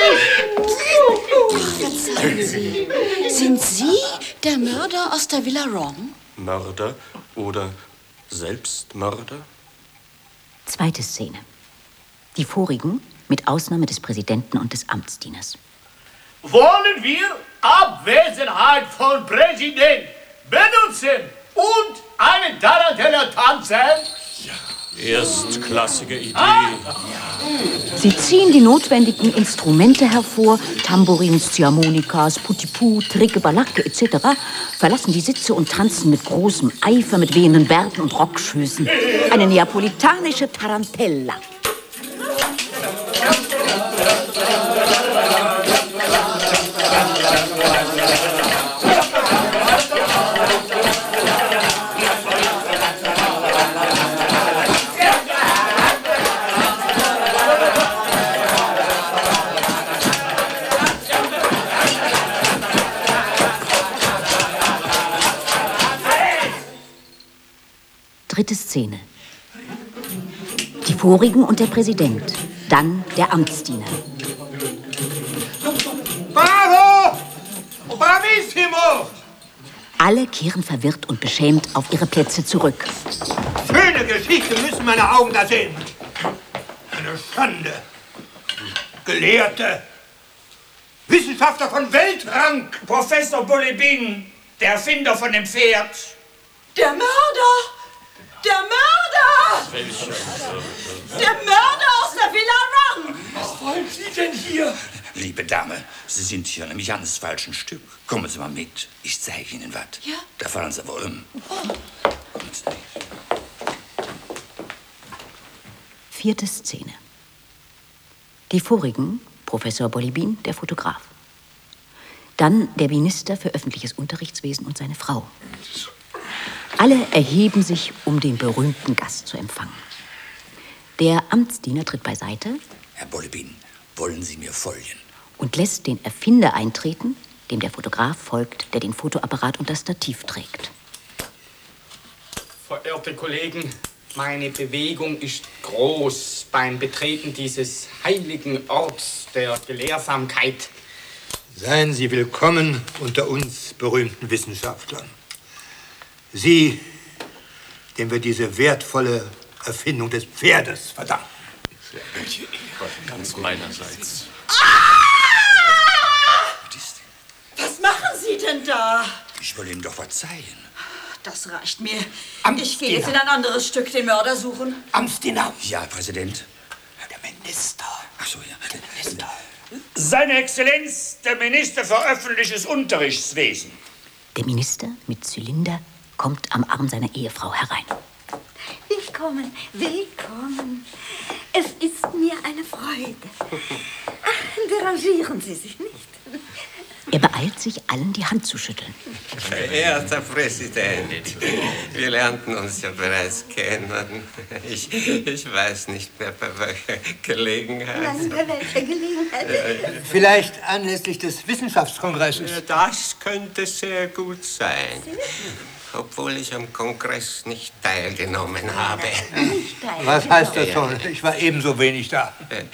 mich! Verzeihen Sie, sind Sie der Mörder aus der Villa Wrong? Mörder oder Selbstmörder? Zweite Szene. Die vorigen, mit Ausnahme des Präsidenten und des Amtsdieners. Wollen wir Abwesenheit von Präsident benutzen und einen Tarantella tanzen? Ja. Erstklassige Idee. Sie ziehen die notwendigen Instrumente hervor, Tambourins, Ziehharmonikas, Putipu, Tricke, Balacke et cetera, verlassen die Sitze und tanzen mit großem Eifer, mit wehenden Bärten und Rockschößen. Eine neapolitanische Tarantella. Dritte Szene. Die vorigen und der Präsident. Dann der Amtsdiener. Bravo! Bravissimo! Alle kehren verwirrt und beschämt auf ihre Plätze zurück. Schöne Geschichte müssen meine Augen da sehen. Eine Schande. Gelehrte. Wissenschaftler von Weltrang. Professor Bulibin, der Erfinder von dem Pferd. Der Mörder! Der Mörder! Welcher? Der Mörder aus der Villa Wrong! Was wollen Sie denn hier? Liebe Dame, Sie sind hier nämlich an das falschen Stück. Kommen Sie mal mit, ich zeige Ihnen was. Ja? Da fallen Sie wohl um. Kommen Sie mit. Vierte Szene. Die vorigen, Professor Bulibin, der Fotograf. Dann der Minister für öffentliches Unterrichtswesen und seine Frau. Alle erheben sich, um den berühmten Gast zu empfangen. Der Amtsdiener tritt beiseite. Herr Bulibin, wollen Sie mir folgen? Und lässt den Erfinder eintreten, dem der Fotograf folgt, der den Fotoapparat und das Stativ trägt. Verehrte Kollegen, Meine Bewegung ist groß beim Betreten dieses heiligen Orts der Gelehrsamkeit. Seien Sie willkommen unter uns berühmten Wissenschaftlern. Sie, dem wir diese wertvolle Erfindung des Pferdes verdanken. Ganz meinerseits. Was machen Sie denn da? Ich will ihm doch verzeihen. Das reicht mir. Amtsdiener. Ich gehe jetzt in ein anderes Stück den Mörder suchen. Amtsdiener. Ja, Präsident. Der Minister. Ach so, ja. Der Minister. Seine Exzellenz, der Minister für öffentliches Unterrichtswesen. Der Minister mit Zylinder kommt am Arm seiner Ehefrau herein. Willkommen, willkommen. Es ist mir eine Freude. Ach, derangieren Sie sich nicht. Er beeilt sich, allen die Hand zu schütteln. Verehrter Präsident, wir lernten uns ja bereits kennen. Ich, ich weiß nicht mehr, bei welcher Gelegenheit. Nein, bei welcher Gelegenheit? Vielleicht anlässlich des Wissenschaftskongresses. Das könnte sehr gut sein. Obwohl ich am Kongress nicht teilgenommen habe. Was heißt das schon? Ich war ebenso wenig da.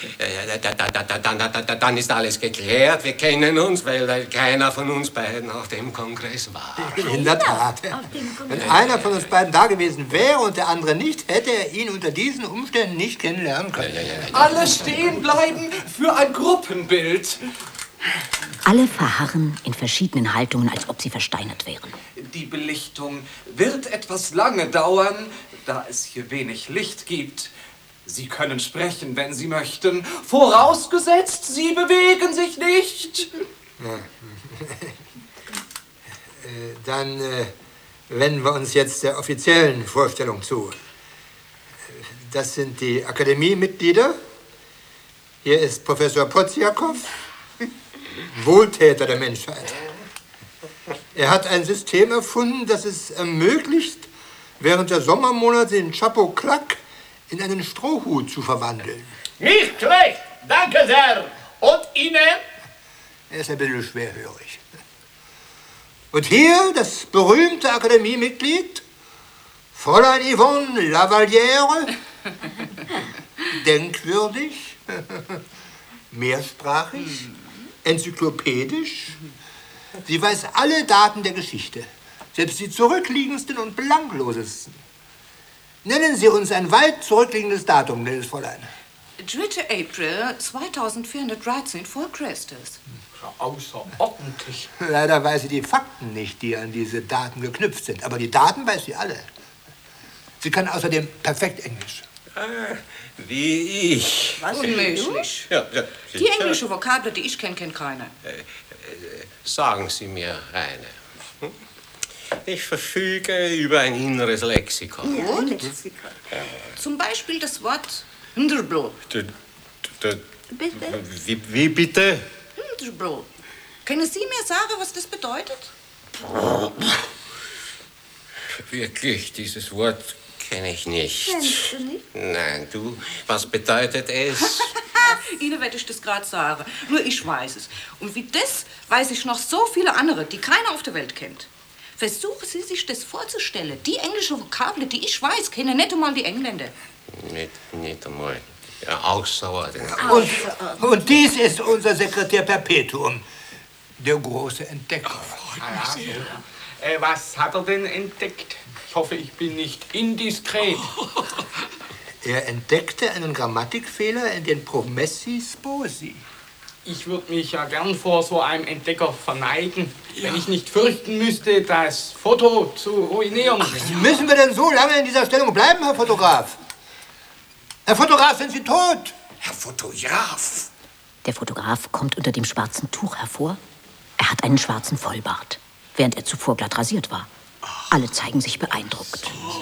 Dann ist alles geklärt. Wir kennen uns, weil keiner von uns beiden auf dem Kongress war. In der Tat. Wenn einer von uns beiden da gewesen wäre und der andere nicht, hätte er ihn unter diesen Umständen nicht kennenlernen können. Alle stehen bleiben für ein Gruppenbild. Alle verharren in verschiedenen Haltungen, als ob sie versteinert wären. Die Belichtung wird etwas lange dauern, da es hier wenig Licht gibt. Sie können sprechen, wenn Sie möchten, vorausgesetzt, Sie bewegen sich nicht. Ja. Dann äh, wenden wir uns jetzt der offiziellen Vorstellung zu. Das sind die Akademiemitglieder. Hier ist Professor Potsjakow, Wohltäter der Menschheit. Er hat ein System erfunden, das es ermöglicht, während der Sommermonate den Chapeau-Claque in einen Strohhut zu verwandeln. Nicht schlecht, danke sehr. Und Ihnen? Er ist ein bisschen schwerhörig. Und hier das berühmte Akademiemitglied, Fräulein Yvonne Lavalière, denkwürdig, mehrsprachig, enzyklopädisch. Sie weiß alle Daten der Geschichte, selbst die zurückliegendsten und belanglosesten. Nennen Sie uns ein weit zurückliegendes Datum, liebes Fräulein. dritter April zweitausendvierhundertdreizehn vor Christus. Außerordentlich. Leider weiß sie die Fakten nicht, die an diese Daten geknüpft sind. Aber die Daten weiß sie alle. Sie kann außerdem perfekt Englisch. Ah, wie ich. Was? Unmöglich. Ja, ja, Die englische Vokabel, die ich kenne, kennt keiner. Äh, äh, sagen Sie mir eine. Hm? Ich verfüge über ein inneres Lexikon. Ja, ein Lexikon. Zum Beispiel das Wort Hinderbro. D- d- Bitte? Wie, wie bitte? Hinderbro. Können Sie mir sagen, was das bedeutet? Wirklich, dieses Wort kenne ich nicht. Kennst du nicht? Nein, du, was bedeutet es? Ihnen werde ich das gerade sagen. Nur ich weiß es. Und wie das weiß ich noch so viele andere, die keiner auf der Welt kennt. Versuchen Sie sich das vorzustellen. Die englische Vokabel, die ich weiß, kennen nicht einmal die Engländer. Nicht, nicht einmal. Ja, außerordentlich. Und, und dies ist unser Sekretär Perpetuum, der große Entdecker. Ah, ja. Äh, was hat er denn entdeckt? Ich hoffe, ich bin nicht indiskret. Er entdeckte einen Grammatikfehler in den Promessi Sposi. Ich würde mich ja gern vor so einem Entdecker verneigen, wenn ich nicht fürchten müsste, das Foto zu ruinieren. Ach, müssen wir denn so lange in dieser Stellung bleiben, Herr Fotograf? Herr Fotograf, sind Sie tot? Herr Fotograf. Der Fotograf kommt unter dem schwarzen Tuch hervor. Er hat einen schwarzen Vollbart, während er zuvor glatt rasiert war. Alle zeigen sich beeindruckt.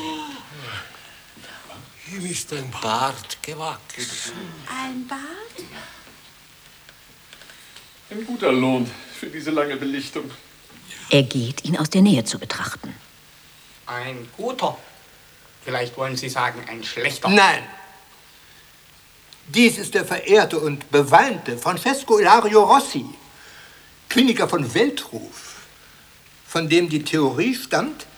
Ihm ist ein Bart gewachsen. Ein Bart? Ein guter Lohn für diese lange Belichtung. Er geht, ihn aus der Nähe zu betrachten. Ein guter. Vielleicht wollen Sie sagen, ein schlechter. Nein. Dies ist der verehrte und beweinte Francesco Ilario Rossi, Kliniker von Weltruf, von dem die Theorie stammt,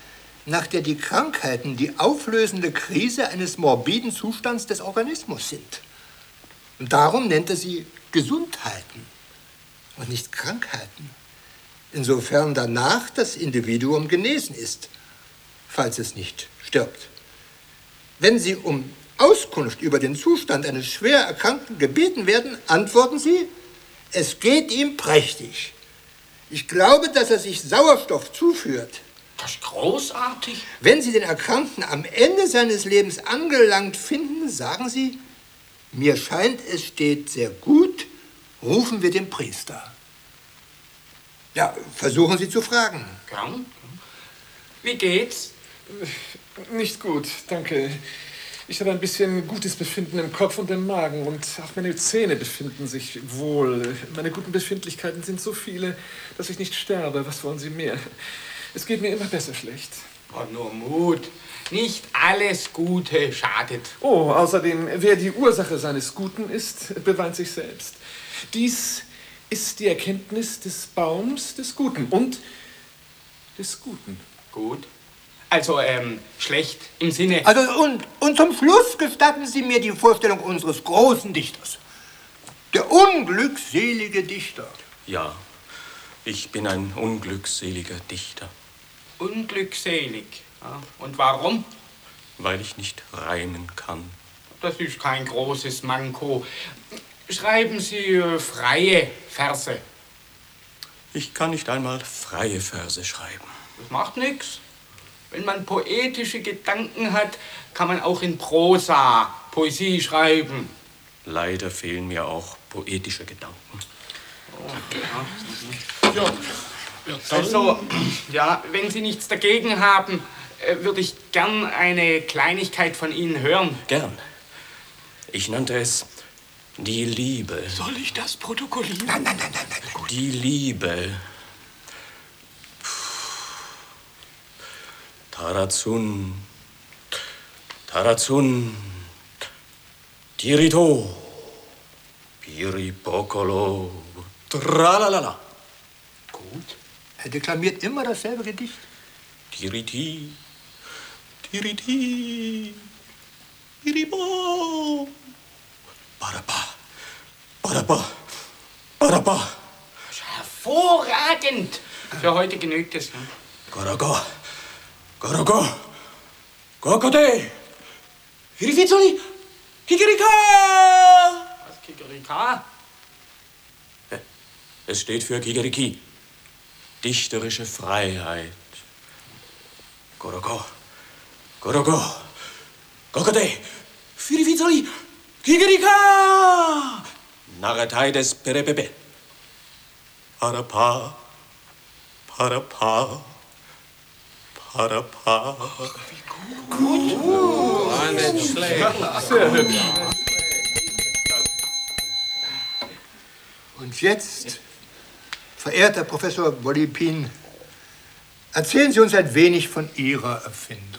nach der die Krankheiten die auflösende Krise eines morbiden Zustands des Organismus sind. Und darum nennt er sie Gesundheiten und nicht Krankheiten. Insofern danach das Individuum genesen ist, falls es nicht stirbt. Wenn Sie um Auskunft über den Zustand eines schwer Erkrankten gebeten werden, antworten Sie, es geht ihm prächtig. Ich glaube, dass er sich Sauerstoff zuführt. Das ist großartig. Wenn Sie den Erkrankten am Ende seines Lebens angelangt finden, sagen Sie, mir scheint, es steht sehr gut, rufen wir den Priester. Ja, versuchen Sie zu fragen. Gern. Wie geht's? Nicht gut, danke. Ich habe ein bisschen gutes Befinden im Kopf und im Magen und auch meine Zähne befinden sich wohl. Meine guten Befindlichkeiten sind so viele, dass ich nicht sterbe. Was wollen Sie mehr? Es geht mir immer besser schlecht. Oh, nur Mut. Nicht alles Gute schadet. Oh, außerdem, wer die Ursache seines Guten ist, beweint sich selbst. Dies ist die Erkenntnis des Baums des Guten und des Guten. Gut. Also, ähm, schlecht im Sinne... Also, und, und zum Schluss gestatten Sie mir die Vorstellung unseres großen Dichters. Der unglückselige Dichter. Ja, ich bin ein unglückseliger Dichter. Unglückselig? Ja. Und warum? Weil ich nicht reimen kann. Das ist kein großes Manko. Schreiben Sie äh, freie Verse. Ich kann nicht einmal freie Verse schreiben. Das macht nichts. Wenn man poetische Gedanken hat, kann man auch in Prosa Poesie schreiben. Leider fehlen mir auch poetische Gedanken. Oh, ja. Ja, also, ja, wenn Sie nichts dagegen haben, äh, würde ich gern eine Kleinigkeit von Ihnen hören. Gern. Ich nannte es die Liebe. Soll ich das protokollieren? Nein, nein, nein, nein, nein. Die Liebe. Tarazun, Tarazun, Tirito, Piripokolo, tralalala. Gut. Er deklamiert immer dasselbe Gedicht. Tiriti, Tiriti, Piripo, Baraba, Baraba, Baraba. Hervorragend! Für heute genügt es. Ne? Garaga. Garago! Gokode! Hirifizoli! Kikerika! Was, Kikerika? Es steht für Kikeriki. Dichterische Freiheit. Gorogo! Gorogo! Gokode! Hirifizoli! Kikerika! Narretei des Perepepe. Parapa. Parapa. Parapa. Ach, wie gut. Gut. Oh, nicht schlecht. Sehr hübsch. Und jetzt, verehrter Professor Bolypin, erzählen Sie uns ein wenig von Ihrer Erfindung.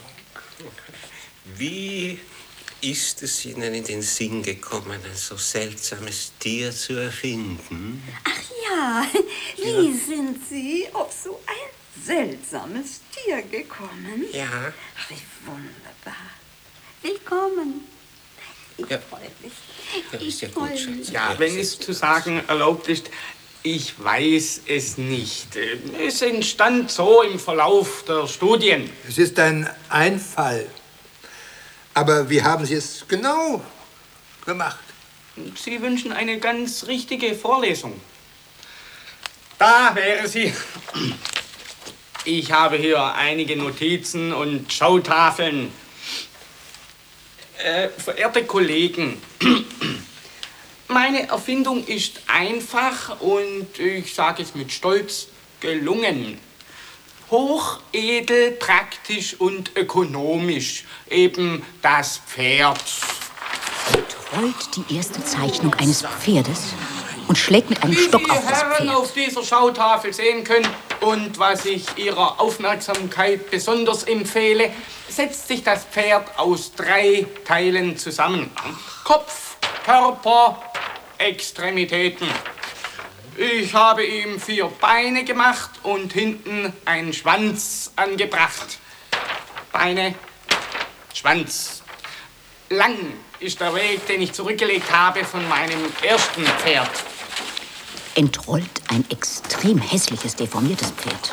Wie ist es Ihnen in den Sinn gekommen, ein so seltsames Tier zu erfinden? Ach ja, wie sind Sie auf so ein seltsames Tier gekommen? Ja. Ach, wie wunderbar. Willkommen. Ich Ja. freue mich. Ja, ist ja Ich gut, freue Schatz. mich. Ja, wenn es zu sagen erlaubt ist, ich weiß es nicht. Es entstand so im Verlauf der Studien. Es ist ein Einfall. Aber wie haben Sie es genau gemacht? Sie wünschen eine ganz richtige Vorlesung. Da wäre sie. Ich habe hier einige Notizen und Schautafeln. Äh, verehrte Kollegen, meine Erfindung ist einfach und ich sage es mit Stolz gelungen. Hochedel, praktisch und ökonomisch. Eben das Pferd. Rollt die erste Zeichnung eines Pferdes und schlägt mit einem Stock auf das Herren Pferd. auf dieser Schautafel sehen können und was ich Ihrer Aufmerksamkeit besonders empfehle, setzt sich das Pferd aus drei Teilen zusammen. Kopf, Körper, Extremitäten. Ich habe ihm vier Beine gemacht und hinten einen Schwanz angebracht. Beine, Schwanz. Lang ist der Weg, den ich zurückgelegt habe von meinem ersten Pferd. Entrollt ein extrem hässliches, deformiertes Pferd.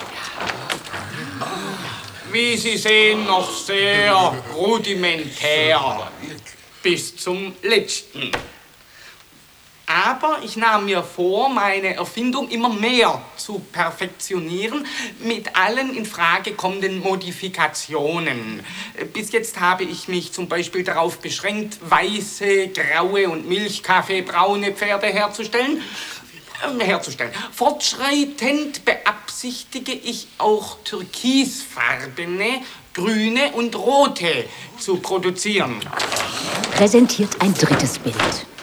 Wie Sie sehen, noch sehr rudimentär. Bis zum letzten. Aber ich nahm mir vor, meine Erfindung immer mehr zu perfektionieren mit allen in Frage kommenden Modifikationen. Bis jetzt habe ich mich zum Beispiel darauf beschränkt, weiße, graue und milchkaffeebraune Pferde herzustellen. Äh, herzustellen. Fortschreitend beabsichtige ich auch türkisfarbene, grüne und rote zu produzieren. Präsentiert ein drittes Bild.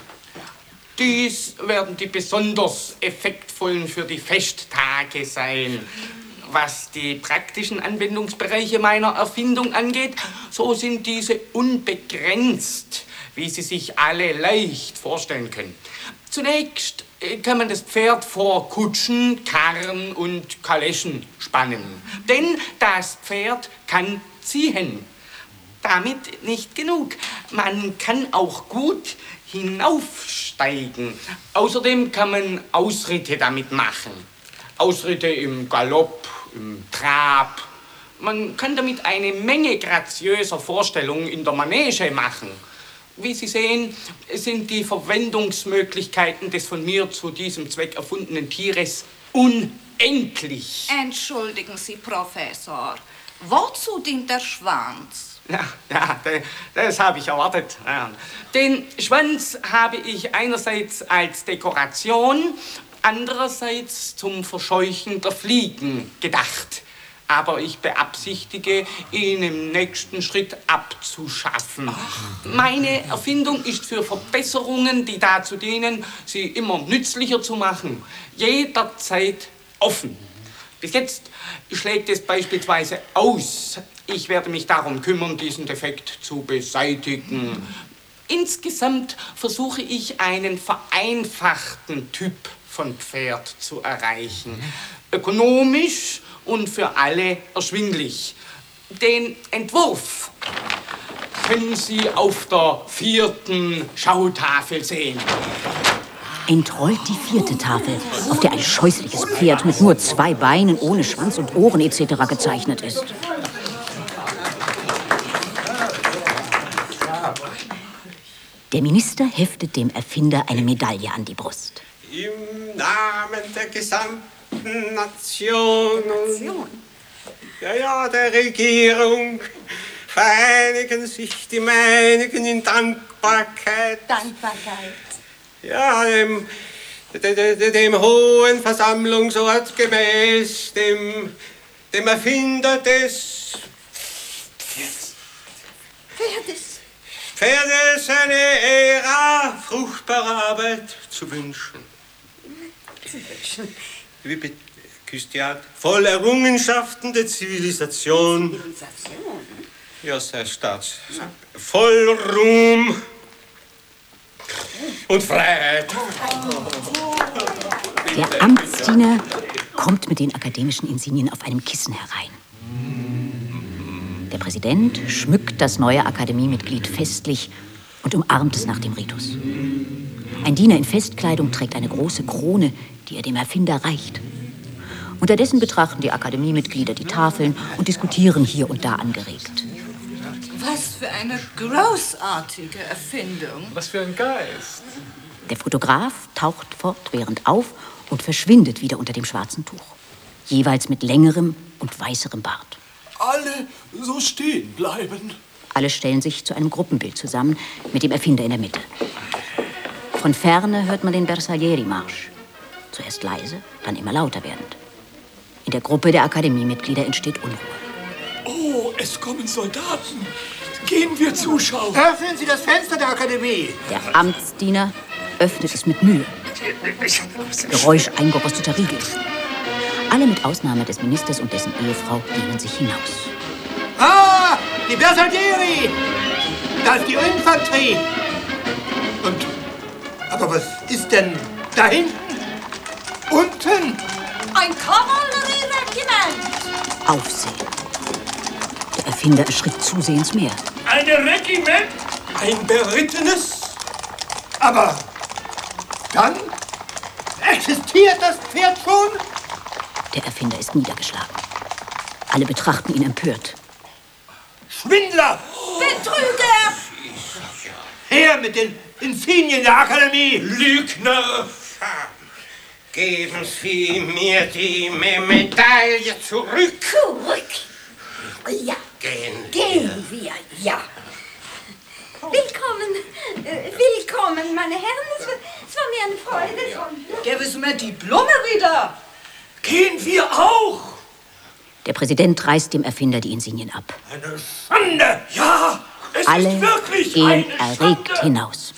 Dies werden die besonders effektvollen für die Festtage sein. Was die praktischen Anwendungsbereiche meiner Erfindung angeht, so sind diese unbegrenzt, wie Sie sich alle leicht vorstellen können. Zunächst kann man das Pferd vor Kutschen, Karren und Kaleschen spannen. Denn das Pferd kann ziehen. Damit nicht genug. Man kann auch gut hinaufsteigen. Außerdem kann man Ausritte damit machen. Ausritte im Galopp, im Trab. Man kann damit eine Menge graziöser Vorstellungen in der Manege machen. Wie Sie sehen, sind die Verwendungsmöglichkeiten des von mir zu diesem Zweck erfundenen Tieres unendlich. Entschuldigen Sie, Professor. Wozu dient der Schwanz? Ja, ja, das, das habe ich erwartet. Ja. Den Schwanz habe ich einerseits als Dekoration, andererseits zum Verscheuchen der Fliegen gedacht. Aber ich beabsichtige, ihn im nächsten Schritt abzuschaffen. Ach. Meine Erfindung ist für Verbesserungen, die dazu dienen, sie immer nützlicher zu machen, jederzeit offen. Bis jetzt schlägt es beispielsweise aus. Ich werde mich darum kümmern, diesen Defekt zu beseitigen. Insgesamt versuche ich, einen vereinfachten Typ von Pferd zu erreichen. Ökonomisch und für alle erschwinglich. Den Entwurf können Sie auf der vierten Schautafel sehen. Entrollt die vierte Tafel, auf der ein scheußliches Pferd mit nur zwei Beinen, ohne Schwanz und Ohren et cetera gezeichnet ist. Der Minister heftet dem Erfinder eine Medaille an die Brust. Im Namen der gesamten Nation und ja, ja, der Regierung vereinigen sich die meinigen in Dankbarkeit. Dankbarkeit. Ja, dem, dem, dem, dem hohen Versammlungsort gemäß, dem, dem Erfinder des Pferdes. Pferdes eine Ära fruchtbarer Arbeit zu wünschen. Zu wünschen. Wie bitte, Küstiat? Voll Errungenschaften der Zivilisation. Zivilisation? Ja, sei Staats. Voll Ruhm und Freiheit. Der Amtsdiener kommt mit den akademischen Insignien auf einem Kissen herein. Der Präsident schmückt das neue Akademiemitglied festlich und umarmt es nach dem Ritus. Ein Diener in Festkleidung trägt eine große Krone, die er dem Erfinder reicht. Unterdessen betrachten die Akademiemitglieder die Tafeln und diskutieren hier und da angeregt. Was für eine großartige Erfindung. Was für ein Geist. Der Fotograf taucht fortwährend auf und verschwindet wieder unter dem schwarzen Tuch. Jeweils mit längerem und weißerem Bart. Alle so stehen bleiben. Alle stellen sich zu einem Gruppenbild zusammen, mit dem Erfinder in der Mitte. Von ferne hört man den Bersaglieri-Marsch. Zuerst leise, dann immer lauter werdend. In der Gruppe der Akademiemitglieder entsteht Unruhe. Oh, es kommen Soldaten. Gehen wir zuschauen. Öffnen Sie das Fenster der Akademie. Der Amtsdiener öffnet es mit Mühe. Geräusch eingerosteter Riegel. Alle mit Ausnahme des Ministers und dessen Ehefrau lehnen sich hinaus. Ah, die Bersaglieri! Da ist die Infanterie. Und, aber was ist denn da hinten? Unten? Ein Kavallerieregiment. Aufsehen. Der Erfinder erschrickt zusehends mehr. Ein Regiment? Ein berittenes? Aber dann existiert das Pferd schon? Der Erfinder ist niedergeschlagen. Alle betrachten ihn empört. Schwindler! Betrüger! Her mit den Insignien der Akademie! Lügner! Geben Sie mir die Me- Medaille zurück. Zurück? Ja. Gehen, Gehen wir, ja. Willkommen, äh, willkommen, meine Herren. Es war, es war mir eine Freude. Gäbe es mir die Blume wieder? Gehen wir auch? Der Präsident reißt dem Erfinder die Insignien ab. Eine Schande! Ja, es Alle ist wirklich gehen eine erregt Schande. hinaus.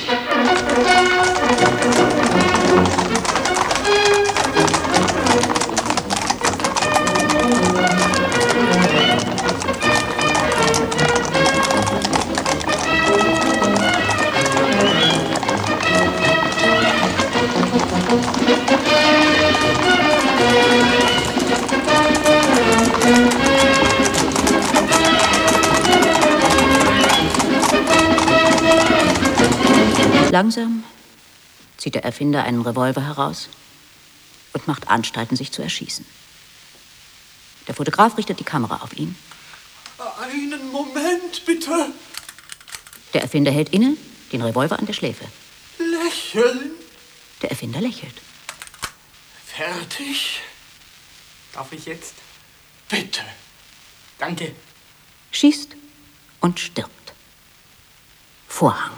Langsam zieht der Erfinder einen Revolver heraus und macht Anstalten, sich zu erschießen. Der Fotograf richtet die Kamera auf ihn. Einen Moment, bitte. Der Erfinder hält inne, den Revolver an der Schläfe. Lächeln. Der Erfinder lächelt. Fertig? Darf ich jetzt? Bitte. Danke. Schießt und stirbt. Vorhang.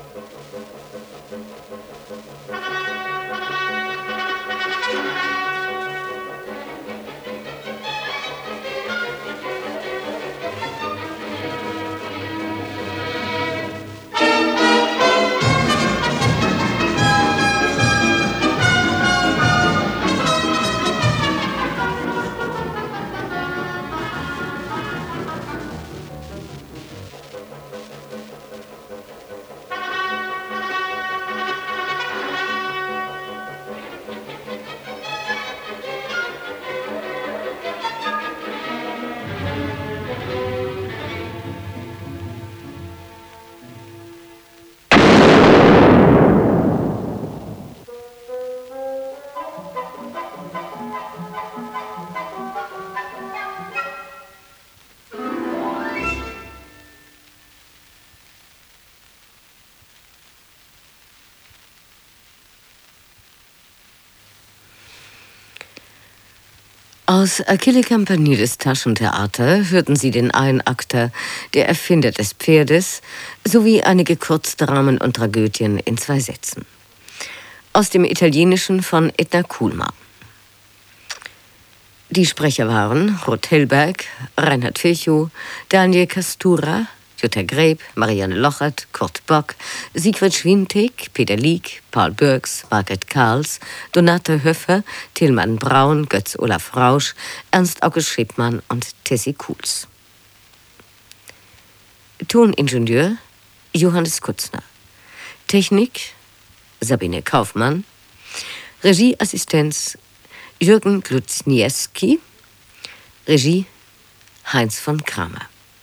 Aus Achille Campanides Taschentheater hörten Sie den Einakter Der Erfinder des Pferdes sowie einige Kurzdramen und Tragödien in zwei Sätzen. Aus dem Italienischen von Edna Kuhlmann. Die Sprecher waren Ruth Hellberg, Reinhard Virchow, Daniel Kastura, Jutta Greb, Marianne Lochert, Kurt Bock, Sigrid Schwintig, Peter Lieck, Paul Bürks, Margret Karls, Donate Höffer, Tilman Braun, Götz Olaf Rausch, Ernst August Schippmann und Tessie Kuhls. Toningenieur Johannes Kutzner. Technik Sabine Kaufmann. Regieassistenz Jürgen Gluzniewski. Regie Heinz von Kramer.